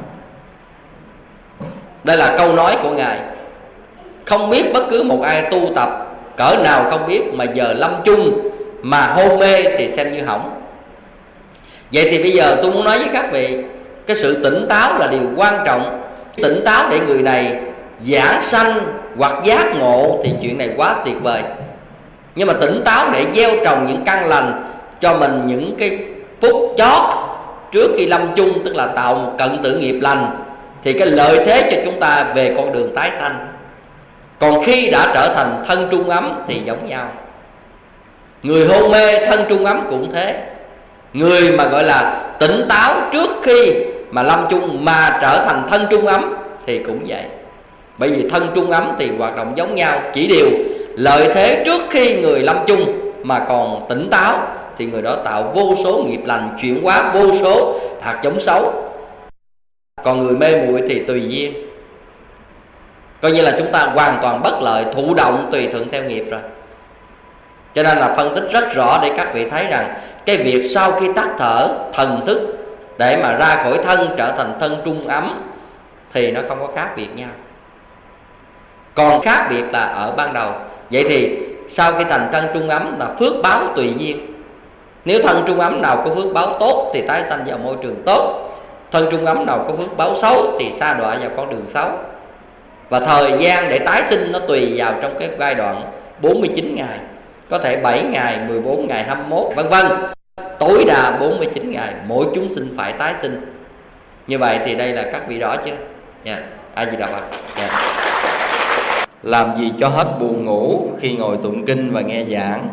Đây là câu nói của Ngài. Không biết bất cứ một ai tu tập cỡ nào không biết, mà giờ lâm chung mà hôn mê thì xem như hỏng. Vậy thì bây giờ tôi muốn nói với các vị, cái sự tỉnh táo là điều quan trọng. Tỉnh táo để người này giảng sanh hoặc giác ngộ thì chuyện này quá tuyệt vời. Nhưng mà tỉnh táo để gieo trồng những căn lành cho mình những cái phút chót trước khi lâm chung, tức là tạo một cận tử nghiệp lành, thì cái lợi thế cho chúng ta về con đường tái sanh. Còn khi đã trở thành thân trung ấm thì giống nhau. Người hôn mê thân trung ấm cũng thế. Người mà gọi là tỉnh táo trước khi mà lâm chung mà trở thành thân trung ấm thì cũng vậy. Bởi vì thân trung ấm thì hoạt động giống nhau, chỉ điều lợi thế trước khi người lâm chung mà còn tỉnh táo thì người đó tạo vô số nghiệp lành, chuyển hóa vô số hạt giống xấu. Còn người mê muội thì tùy duyên, coi như là chúng ta hoàn toàn bất lợi, thụ động tùy thuận theo nghiệp rồi. Cho nên là phân tích rất rõ để các vị thấy rằng cái việc sau khi tắt thở thần thức để mà ra khỏi thân trở thành thân trung ấm thì nó không có khác biệt nhau. Còn khác biệt là ở ban đầu. Vậy thì sau khi thành thân trung ấm là phước báo tùy duyên. Nếu thân trung ấm nào có phước báo tốt thì tái sanh vào môi trường tốt, thân trung ấm nào có phước báo xấu thì sa đọa vào con đường xấu. Và thời gian để tái sinh nó tùy vào trong cái giai đoạn bốn mươi chín ngày, có thể bảy ngày, mười bốn ngày, hai mươi mốt vân vân. Tối đa bốn mươi chín ngày mỗi chúng sinh phải tái sinh. Như vậy thì đây là các vị rõ chưa? Nha. A Di Đà Phật. Nha. Làm gì cho hết buồn ngủ khi ngồi tụng kinh và nghe giảng?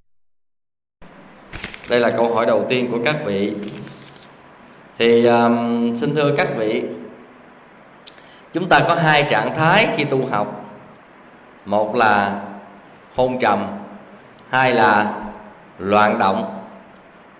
Đây là câu hỏi đầu tiên của các vị. Thì um, xin thưa các vị, chúng ta có hai trạng thái khi tu học. Một là hôn trầm, hai là loạn động.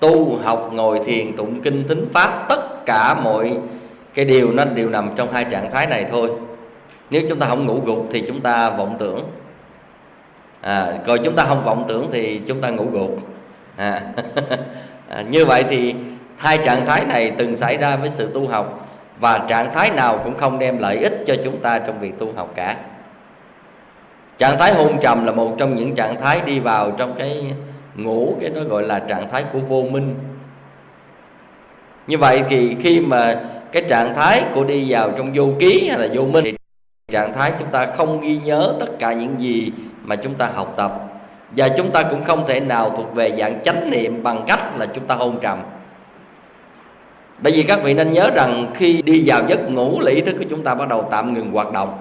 tu học ngồi thiền tụng kinh thính pháp, tất cả mọi cái điều nó đều nằm trong hai trạng thái này thôi. Nếu chúng ta không ngủ gục thì chúng ta vọng tưởng, à, còn chúng ta không vọng tưởng thì chúng ta ngủ gục. à, à, Như vậy thì hai trạng thái này từng xảy ra với sự tu học, và trạng thái nào cũng không đem lợi ích cho chúng ta trong việc tu học cả. Trạng thái hôn trầm là một trong những trạng thái đi vào trong cái ngủ, cái đó gọi là trạng thái của vô minh. Như vậy thì khi mà cái trạng thái của đi vào trong vô ký hay là vô minh, thì trạng thái chúng ta không ghi nhớ tất cả những gì mà chúng ta học tập, và chúng ta cũng không thể nào thuộc về dạng chánh niệm bằng cách là chúng ta hôn trầm. Bởi vì các vị nên nhớ rằng khi đi vào giấc ngủ là ý thức của chúng ta bắt đầu tạm ngừng hoạt động.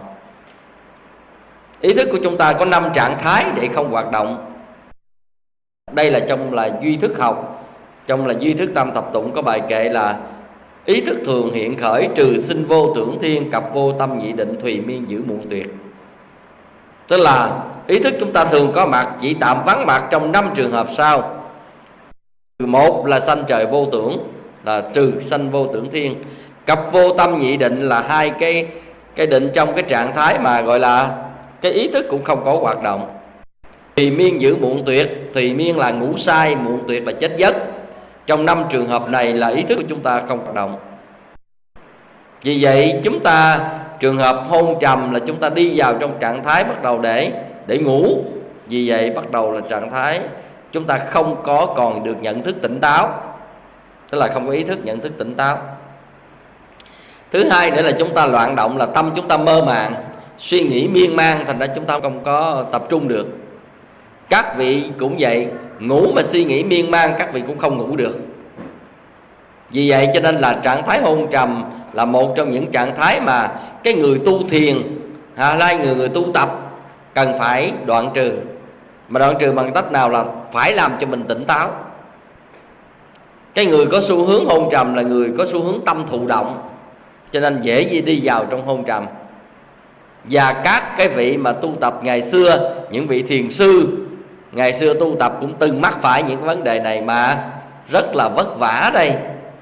Ý thức của chúng ta có năm trạng thái để không hoạt động. Đây là trong là duy thức học, trong là duy thức tam thập tụng có bài kệ là: ý thức thường hiện khởi, trừ sinh vô tưởng thiên, cặp vô tâm nhị định, thùy miên giữ muộn tuyệt. Tức là ý thức chúng ta thường có mặt, chỉ tạm vắng mặt trong năm trường hợp sau. Một là sanh trời vô tưởng, là trừ sanh vô tưởng thiên. Cặp vô tâm nhị định là hai cái cái định trong cái trạng thái mà gọi là cái ý thức cũng không có hoạt động. Thùy miên giữ muộn tuyệt, thùy miên là ngủ say, muộn tuyệt là chết giấc. Trong năm trường hợp này là ý thức của chúng ta không hoạt động. Vì vậy chúng ta trường hợp hôn trầm là chúng ta đi vào trong trạng thái bắt đầu để để ngủ. Vì vậy bắt đầu là trạng thái chúng ta không có còn được nhận thức tỉnh táo, tức là không có ý thức nhận thức tỉnh táo. Thứ hai nữa là chúng ta loạn động, là tâm chúng ta mơ màng, suy nghĩ miên man, thành ra chúng ta không có tập trung được. Các vị cũng vậy, ngủ mà suy nghĩ miên man các vị cũng không ngủ được. Vì vậy cho nên là trạng thái hôn trầm là một trong những trạng thái mà cái người tu thiền hay là người người tu tập cần phải đoạn trừ. Mà đoạn trừ bằng cách nào? Là phải làm cho mình tỉnh táo. Cái người có xu hướng hôn trầm là người có xu hướng tâm thụ động, cho nên dễ gì đi vào trong hôn trầm. Và các cái vị mà tu tập ngày xưa, những vị thiền sư ngày xưa tu tập cũng từng mắc phải những vấn đề này mà rất là vất vả đây.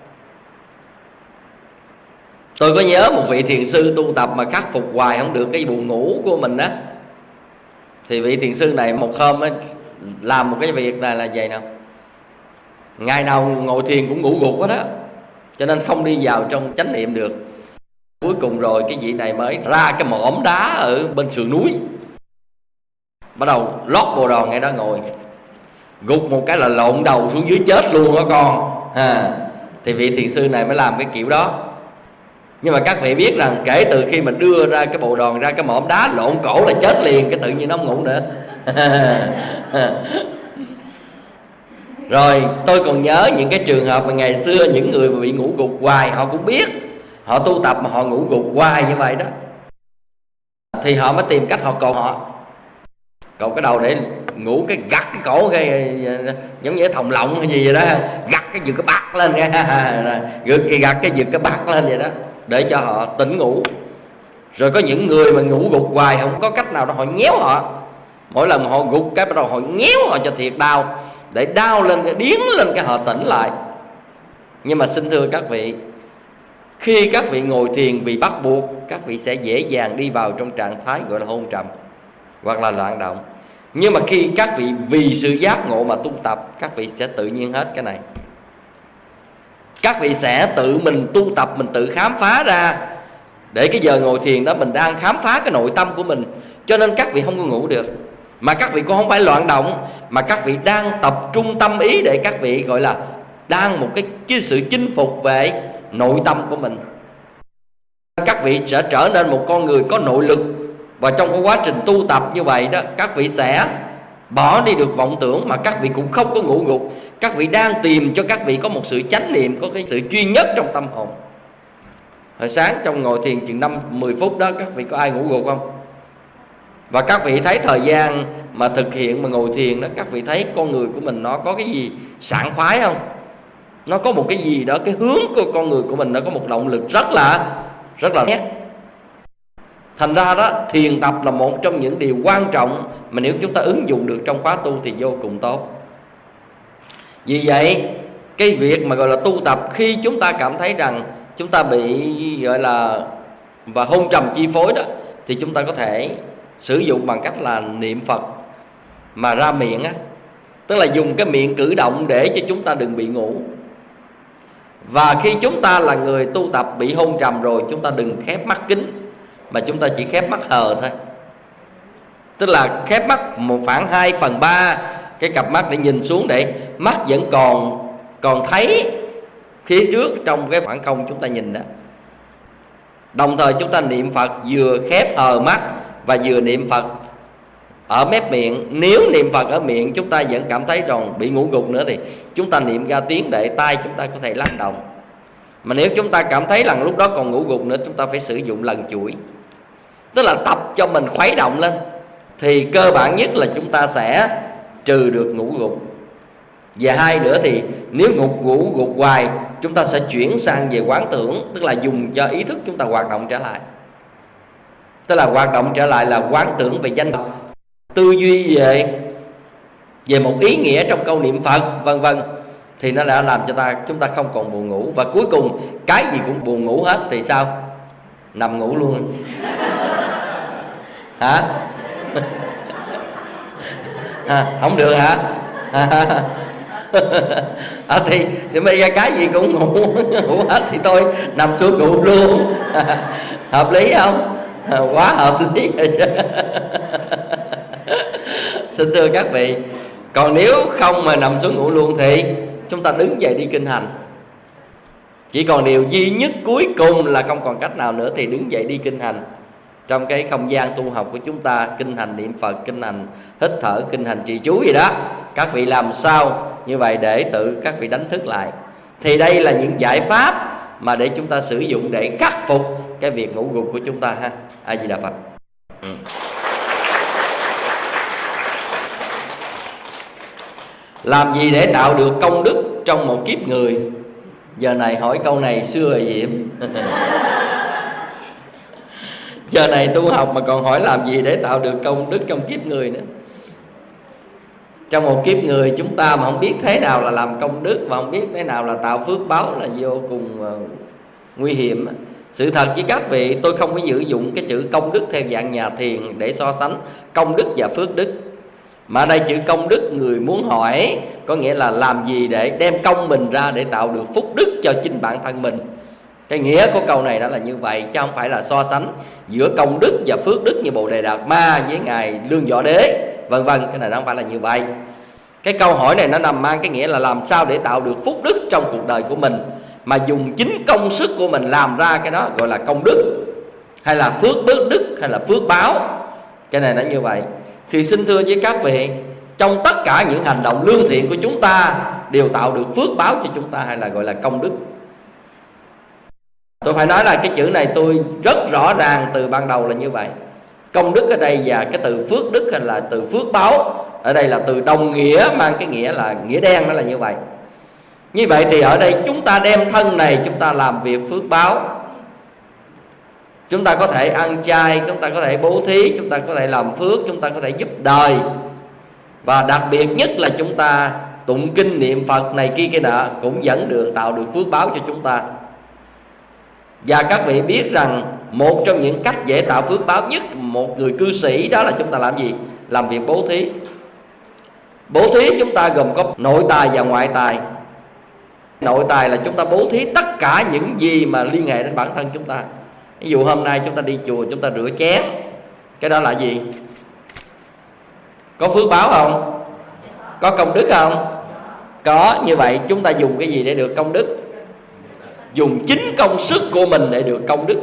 Tôi có nhớ một vị thiền sư tu tập mà khắc phục hoài không được cái buồn ngủ của mình á. Thì vị thiền sư này một hôm ấy, làm một cái việc này là vậy nào, ngày nào ngồi thiền cũng ngủ gục hết đó, cho nên không đi vào trong chánh niệm được. Cuối cùng rồi cái vị này mới ra cái mỏm đá ở bên sườn núi, bắt đầu lót bộ đòn ngay đó ngồi, gục một cái là lộn đầu xuống dưới chết luôn đó con à. Thì vị thiền sư này mới làm cái kiểu đó. Nhưng mà các vị biết rằng kể từ khi mình đưa ra cái bộ đòn ra cái mỏm đá lộn cổ là chết liền, cái tự nhiên nó không ngủ nữa. Rồi tôi còn nhớ những cái trường hợp mà ngày xưa những người mà bị ngủ gục hoài, họ cũng biết họ tu tập mà họ ngủ gục hoài như vậy đó, thì họ mới tìm cách họ cột họ cột cái đầu để ngủ, cái gặt cái cổ cái giống như thòng lọng hay gì vậy đó, gặt cái giật cái bạc lên cái gặt cái giật cái bạc lên vậy đó để cho họ tỉnh ngủ. Rồi có những người mà ngủ gục hoài không có cách nào đó họ nhéo họ, mỗi lần họ gục cái bắt đầu họ nhéo họ cho thiệt đau, để đau lên cái điếng lên cái họ tỉnh lại. Nhưng mà xin thưa các vị, khi các vị ngồi thiền vì bắt buộc, các vị sẽ dễ dàng đi vào trong trạng thái gọi là hôn trầm hoặc là loạn động. Nhưng mà khi các vị vì sự giác ngộ mà tu tập, các vị sẽ tự nhiên hết cái này. Các vị sẽ tự mình tu tập, mình tự khám phá ra, để cái giờ ngồi thiền đó mình đang khám phá cái nội tâm của mình. Cho nên các vị không có ngủ được, mà các vị cũng không phải loạn động, mà các vị đang tập trung tâm ý để các vị gọi là đang một cái, cái sự chinh phục về nội tâm của mình. Các vị sẽ trở nên một con người có nội lực. Và trong cái quá trình tu tập như vậy đó, các vị sẽ bỏ đi được vọng tưởng, mà các vị cũng không có ngủ gục. Các vị đang tìm cho các vị có một sự chánh niệm, có cái sự chuyên nhất trong tâm hồn. Hồi sáng trong ngồi thiền chừng năm mười phút đó, các vị có ai ngủ gục không? Và các vị thấy thời gian mà thực hiện mà ngồi thiền đó, các vị thấy con người của mình nó có cái gì sảng khoái không? Nó có một cái gì đó, cái hướng của con người của mình nó có một động lực rất là rất là nét. Thành ra đó, thiền tập là một trong những điều quan trọng mà nếu chúng ta ứng dụng được trong khóa tu thì vô cùng tốt. Vì vậy cái việc mà gọi là tu tập, khi chúng ta cảm thấy rằng chúng ta bị gọi là và hôn trầm chi phối đó, thì chúng ta có thể sử dụng bằng cách là niệm Phật mà ra miệng á, tức là dùng cái miệng cử động để cho chúng ta đừng bị ngủ. Và khi chúng ta là người tu tập bị hôn trầm rồi, chúng ta đừng khép mắt kín, mà chúng ta chỉ khép mắt hờ thôi, tức là khép mắt một khoảng hai phần ba cái cặp mắt để nhìn xuống, để mắt vẫn còn còn thấy phía trước trong cái khoảng không chúng ta nhìn đó. Đồng thời chúng ta niệm Phật vừa khép hờ mắt và vừa niệm Phật ở mép miệng. Nếu niệm Phật ở miệng chúng ta vẫn cảm thấy còn bị ngủ gục nữa thì chúng ta niệm ra tiếng để tai chúng ta có thể lắng động. Mà nếu chúng ta cảm thấy rằng lúc đó còn ngủ gục nữa, chúng ta phải sử dụng lần chuỗi, tức là tập cho mình khuấy động lên, thì cơ bản nhất là chúng ta sẽ trừ được ngủ gục. Và hai nữa thì nếu ngủ ngủ gục hoài, chúng ta sẽ chuyển sang về quán tưởng, tức là dùng cho ý thức chúng ta hoạt động trở lại. Tức là hoạt động trở lại là quán tưởng về danh Phật, tư duy về về một ý nghĩa trong câu niệm Phật, vân vân, thì nó đã làm cho ta chúng ta không còn buồn ngủ. Và cuối cùng cái gì cũng buồn ngủ hết thì sao? Nằm ngủ luôn. Hả? À, không được hả? À, à, thì, thì bây giờ cái gì cũng ngủ ngủ hết thì tôi nằm xuống ngủ luôn. À, hợp lý không? À, quá hợp lý rồi. Xin thưa các vị, còn nếu không mà nằm xuống ngủ luôn thì chúng ta đứng dậy đi kinh hành. Chỉ còn điều duy nhất cuối cùng là không còn cách nào nữa thì đứng dậy đi kinh hành. Trong cái không gian tu học của chúng ta, kinh hành niệm Phật, kinh hành hít thở, kinh hành trì chú gì đó, các vị làm sao như vậy để tự các vị đánh thức lại. Thì đây là những giải pháp mà để chúng ta sử dụng để khắc phục cái việc ngủ gục của chúng ta ha. A Di Đà Phật. Ừ. Làm gì để tạo được công đức trong một kiếp người? Giờ này hỏi câu này xưa rồi gì em? Giờ này tu học mà còn hỏi làm gì để tạo được công đức trong kiếp người nữa. Trong một kiếp người chúng ta mà không biết thế nào là làm công đức, và không biết thế nào là tạo phước báo là vô cùng uh, nguy hiểm. Sự thật với các vị, tôi không có sử dụng cái chữ công đức theo dạng nhà thiền để so sánh công đức và phước đức. Mà đây chữ công đức người muốn hỏi có nghĩa là làm gì để đem công mình ra để tạo được phúc đức cho chính bản thân mình. Cái nghĩa của câu này đó là như vậy, chứ không phải là so sánh giữa công đức và phước đức như Bồ Đề Đạt Ma với ngài Lương Võ Đế vân vân. Cái này nó không phải là như vậy. Cái câu hỏi này nó nằm mang cái nghĩa là làm sao để tạo được phúc đức trong cuộc đời của mình, mà dùng chính công sức của mình làm ra cái đó gọi là công đức, hay là phước đức đức hay là phước báo. Cái này nó như vậy. Thì xin thưa với các vị, trong tất cả những hành động lương thiện của chúng ta đều tạo được phước báo cho chúng ta, hay là gọi là công đức. Tôi phải nói là cái chữ này tôi rất rõ ràng từ ban đầu là như vậy. Công đức ở đây và cái từ phước đức hay là từ phước báo ở đây là từ đồng nghĩa, mang cái nghĩa là nghĩa đen, nó là như vậy. Như vậy thì ở đây chúng ta đem thân này chúng ta làm việc phước báo. Chúng ta có thể ăn chay, chúng ta có thể bố thí, chúng ta có thể làm phước, chúng ta có thể giúp đời. Và đặc biệt nhất là chúng ta tụng kinh niệm Phật này kia kia nọ cũng vẫn được tạo được phước báo cho chúng ta. Và các vị biết rằng một trong những cách dễ tạo phước báo nhất một người cư sĩ đó là chúng ta làm gì? Làm việc bố thí. Bố thí chúng ta gồm có nội tài và ngoại tài. Nội tài là chúng ta bố thí tất cả những gì mà liên hệ đến bản thân chúng ta. Ví dụ hôm nay chúng ta đi chùa, chúng ta rửa chén, cái đó là gì? Có phước báo không? Có công đức không? Có. Như vậy chúng ta dùng cái gì để được công đức? Dùng chính công sức của mình để được công đức.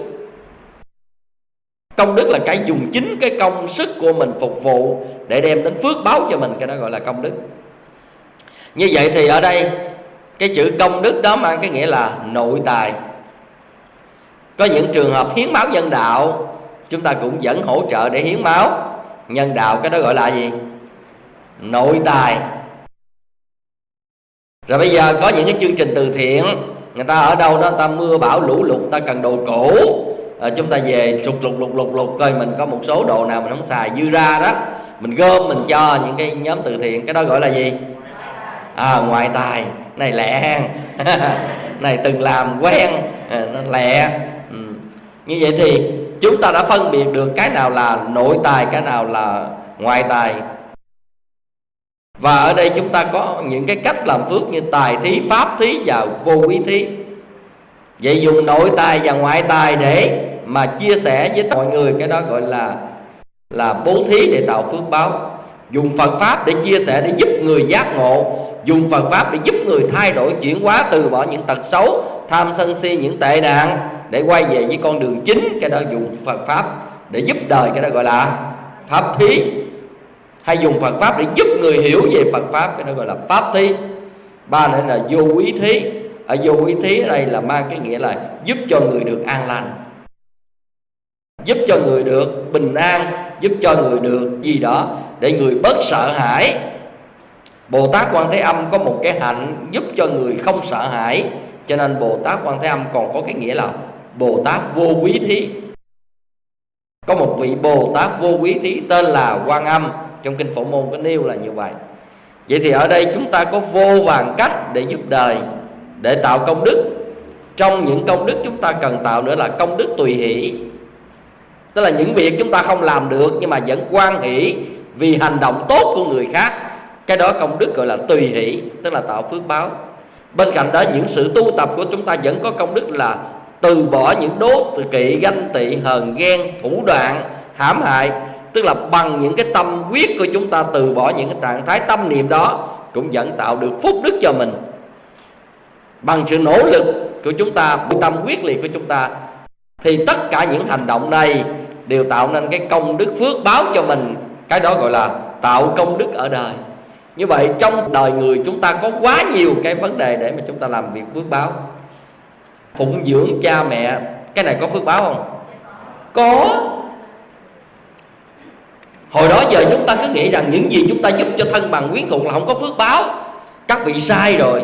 Công đức là cái dùng chính cái công sức của mình phục vụ để đem đến phước báo cho mình, cái đó gọi là công đức. Như vậy thì ở đây cái chữ công đức đó mang cái nghĩa là nội tài. Có những trường hợp hiến máu nhân đạo, chúng ta cũng vẫn hỗ trợ để hiến máu nhân đạo, cái đó gọi là gì? Nội tài. Rồi bây giờ có những cái chương trình từ thiện, người ta ở đâu đó, người ta mưa bão lũ lụt, người ta cần đồ cũ, à, chúng ta về lục lục lục lục lục coi mình có một số đồ nào mình không xài dư ra đó, mình gom mình cho những cái nhóm từ thiện, cái đó gọi là gì? À, ngoại tài này lẹ hen này từng làm quen, à, nó lẹ. ừ. Như vậy thì chúng ta đã phân biệt được cái nào là nội tài, cái nào là ngoại tài. Và ở đây chúng ta có những cái cách làm phước như tài thí, pháp thí và vô quý thí. Vậy dùng nội tài và ngoại tài để mà chia sẻ với mọi người, cái đó gọi là là bố thí để tạo phước báo. Dùng Phật Pháp để chia sẻ, để giúp người giác ngộ. Dùng Phật Pháp để giúp người thay đổi, chuyển hóa, từ bỏ những tật xấu, tham sân si, những tệ nạn, để quay về với con đường chính. Cái đó dùng Phật Pháp để giúp đời, cái đó gọi là pháp thí. Hay dùng Phật Pháp để giúp người hiểu về Phật Pháp, cái đó gọi là pháp thí. Ba nữa là vô quý thí. Ở vô quý thí ở đây là mang cái nghĩa là giúp cho người được an lành, giúp cho người được bình an, giúp cho người được gì đó để người bớt sợ hãi. Bồ Tát Quan Thế Âm có một cái hạnh giúp cho người không sợ hãi, cho nên Bồ Tát Quan Thế Âm còn có cái nghĩa là Bồ Tát vô quý thí. Có một vị Bồ Tát vô quý thí tên là Quan Âm, trong kinh Phổ Môn có nêu là như vậy. Vậy thì ở đây chúng ta có vô vàn cách để giúp đời, để tạo công đức. Trong những công đức chúng ta cần tạo nữa là công đức tùy hỷ, tức là những việc chúng ta không làm được nhưng mà vẫn hoan hỷ vì hành động tốt của người khác. Cái đó công đức gọi là tùy hỷ, tức là tạo phước báo. Bên cạnh đó những sự tu tập của chúng ta vẫn có công đức là từ bỏ những đố kỵ, ganh tị, hờn ghen, thủ đoạn, hãm hại. Tức là bằng những cái tâm quyết của chúng ta từ bỏ những cái trạng thái tâm niệm đó, cũng vẫn tạo được phúc đức cho mình. Bằng sự nỗ lực của chúng ta, tâm quyết liệt của chúng ta, thì tất cả những hành động này đều tạo nên cái công đức phước báo cho mình. Cái đó gọi là tạo công đức ở đời. Như vậy trong đời người chúng ta có quá nhiều cái vấn đề để mà chúng ta làm việc phước báo. Phụng dưỡng cha mẹ, cái này có phước báo không? Có. Hồi đó giờ chúng ta cứ nghĩ rằng những gì chúng ta giúp cho thân bằng quyến thuộc là không có phước báo. Các vị sai rồi.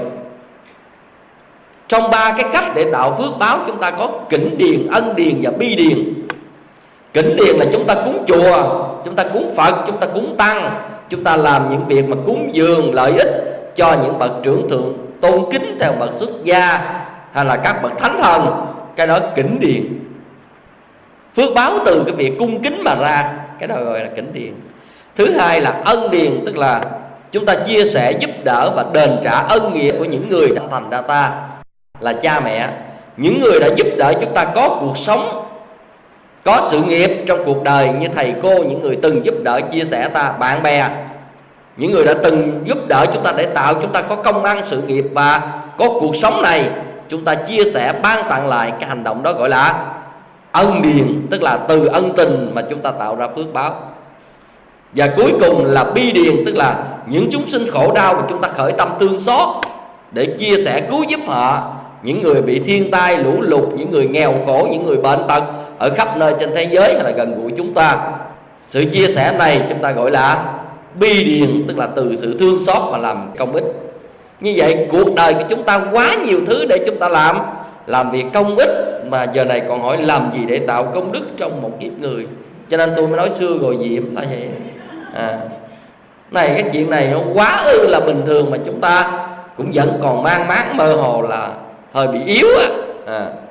Trong ba cái cách để tạo phước báo, chúng ta có kỉnh điền, ân điền và bi điền. Kỉnh điền là chúng ta cúng chùa, chúng ta cúng Phật, chúng ta cúng Tăng, chúng ta làm những việc mà cúng dường lợi ích cho những bậc trưởng thượng tôn kính theo bậc xuất gia hay là các bậc thánh thần. Cái đó kỉnh điền. Phước báo từ cái việc cung kính mà ra, cái đó gọi là kỉnh điền. Thứ hai là ân điền, tức là chúng ta chia sẻ, giúp đỡ và đền trả ân nghĩa của những người đã thành ra ta là cha mẹ. Những người đã giúp đỡ chúng ta có cuộc sống, có sự nghiệp trong cuộc đời, như thầy cô, những người từng giúp đỡ chia sẻ ta, bạn bè, những người đã từng giúp đỡ chúng ta để tạo chúng ta có công ăn sự nghiệp và có cuộc sống này, chúng ta chia sẻ ban tặng lại. Cái hành động đó gọi là ân điền, tức là từ ân tình mà chúng ta tạo ra phước báo. Và cuối cùng là bi điền, tức là những chúng sinh khổ đau mà chúng ta khởi tâm thương xót để chia sẻ cứu giúp họ. Những người bị thiên tai, lũ lụt, những người nghèo khổ, những người bệnh tật ở khắp nơi trên thế giới hay là gần gũi chúng ta. Sự chia sẻ này chúng ta gọi là bi điền, tức là từ sự thương xót mà làm công ích. Như vậy cuộc đời của chúng ta quá nhiều thứ để chúng ta làm Làm việc công ích, mà giờ này còn hỏi làm gì để tạo công đức trong một kiếp người. Cho nên tôi mới nói xưa rồi diệm là vậy. à, Này cái chuyện này nó quá ư là bình thường, mà chúng ta cũng vẫn còn mang máng mơ hồ là hơi bị yếu á. à.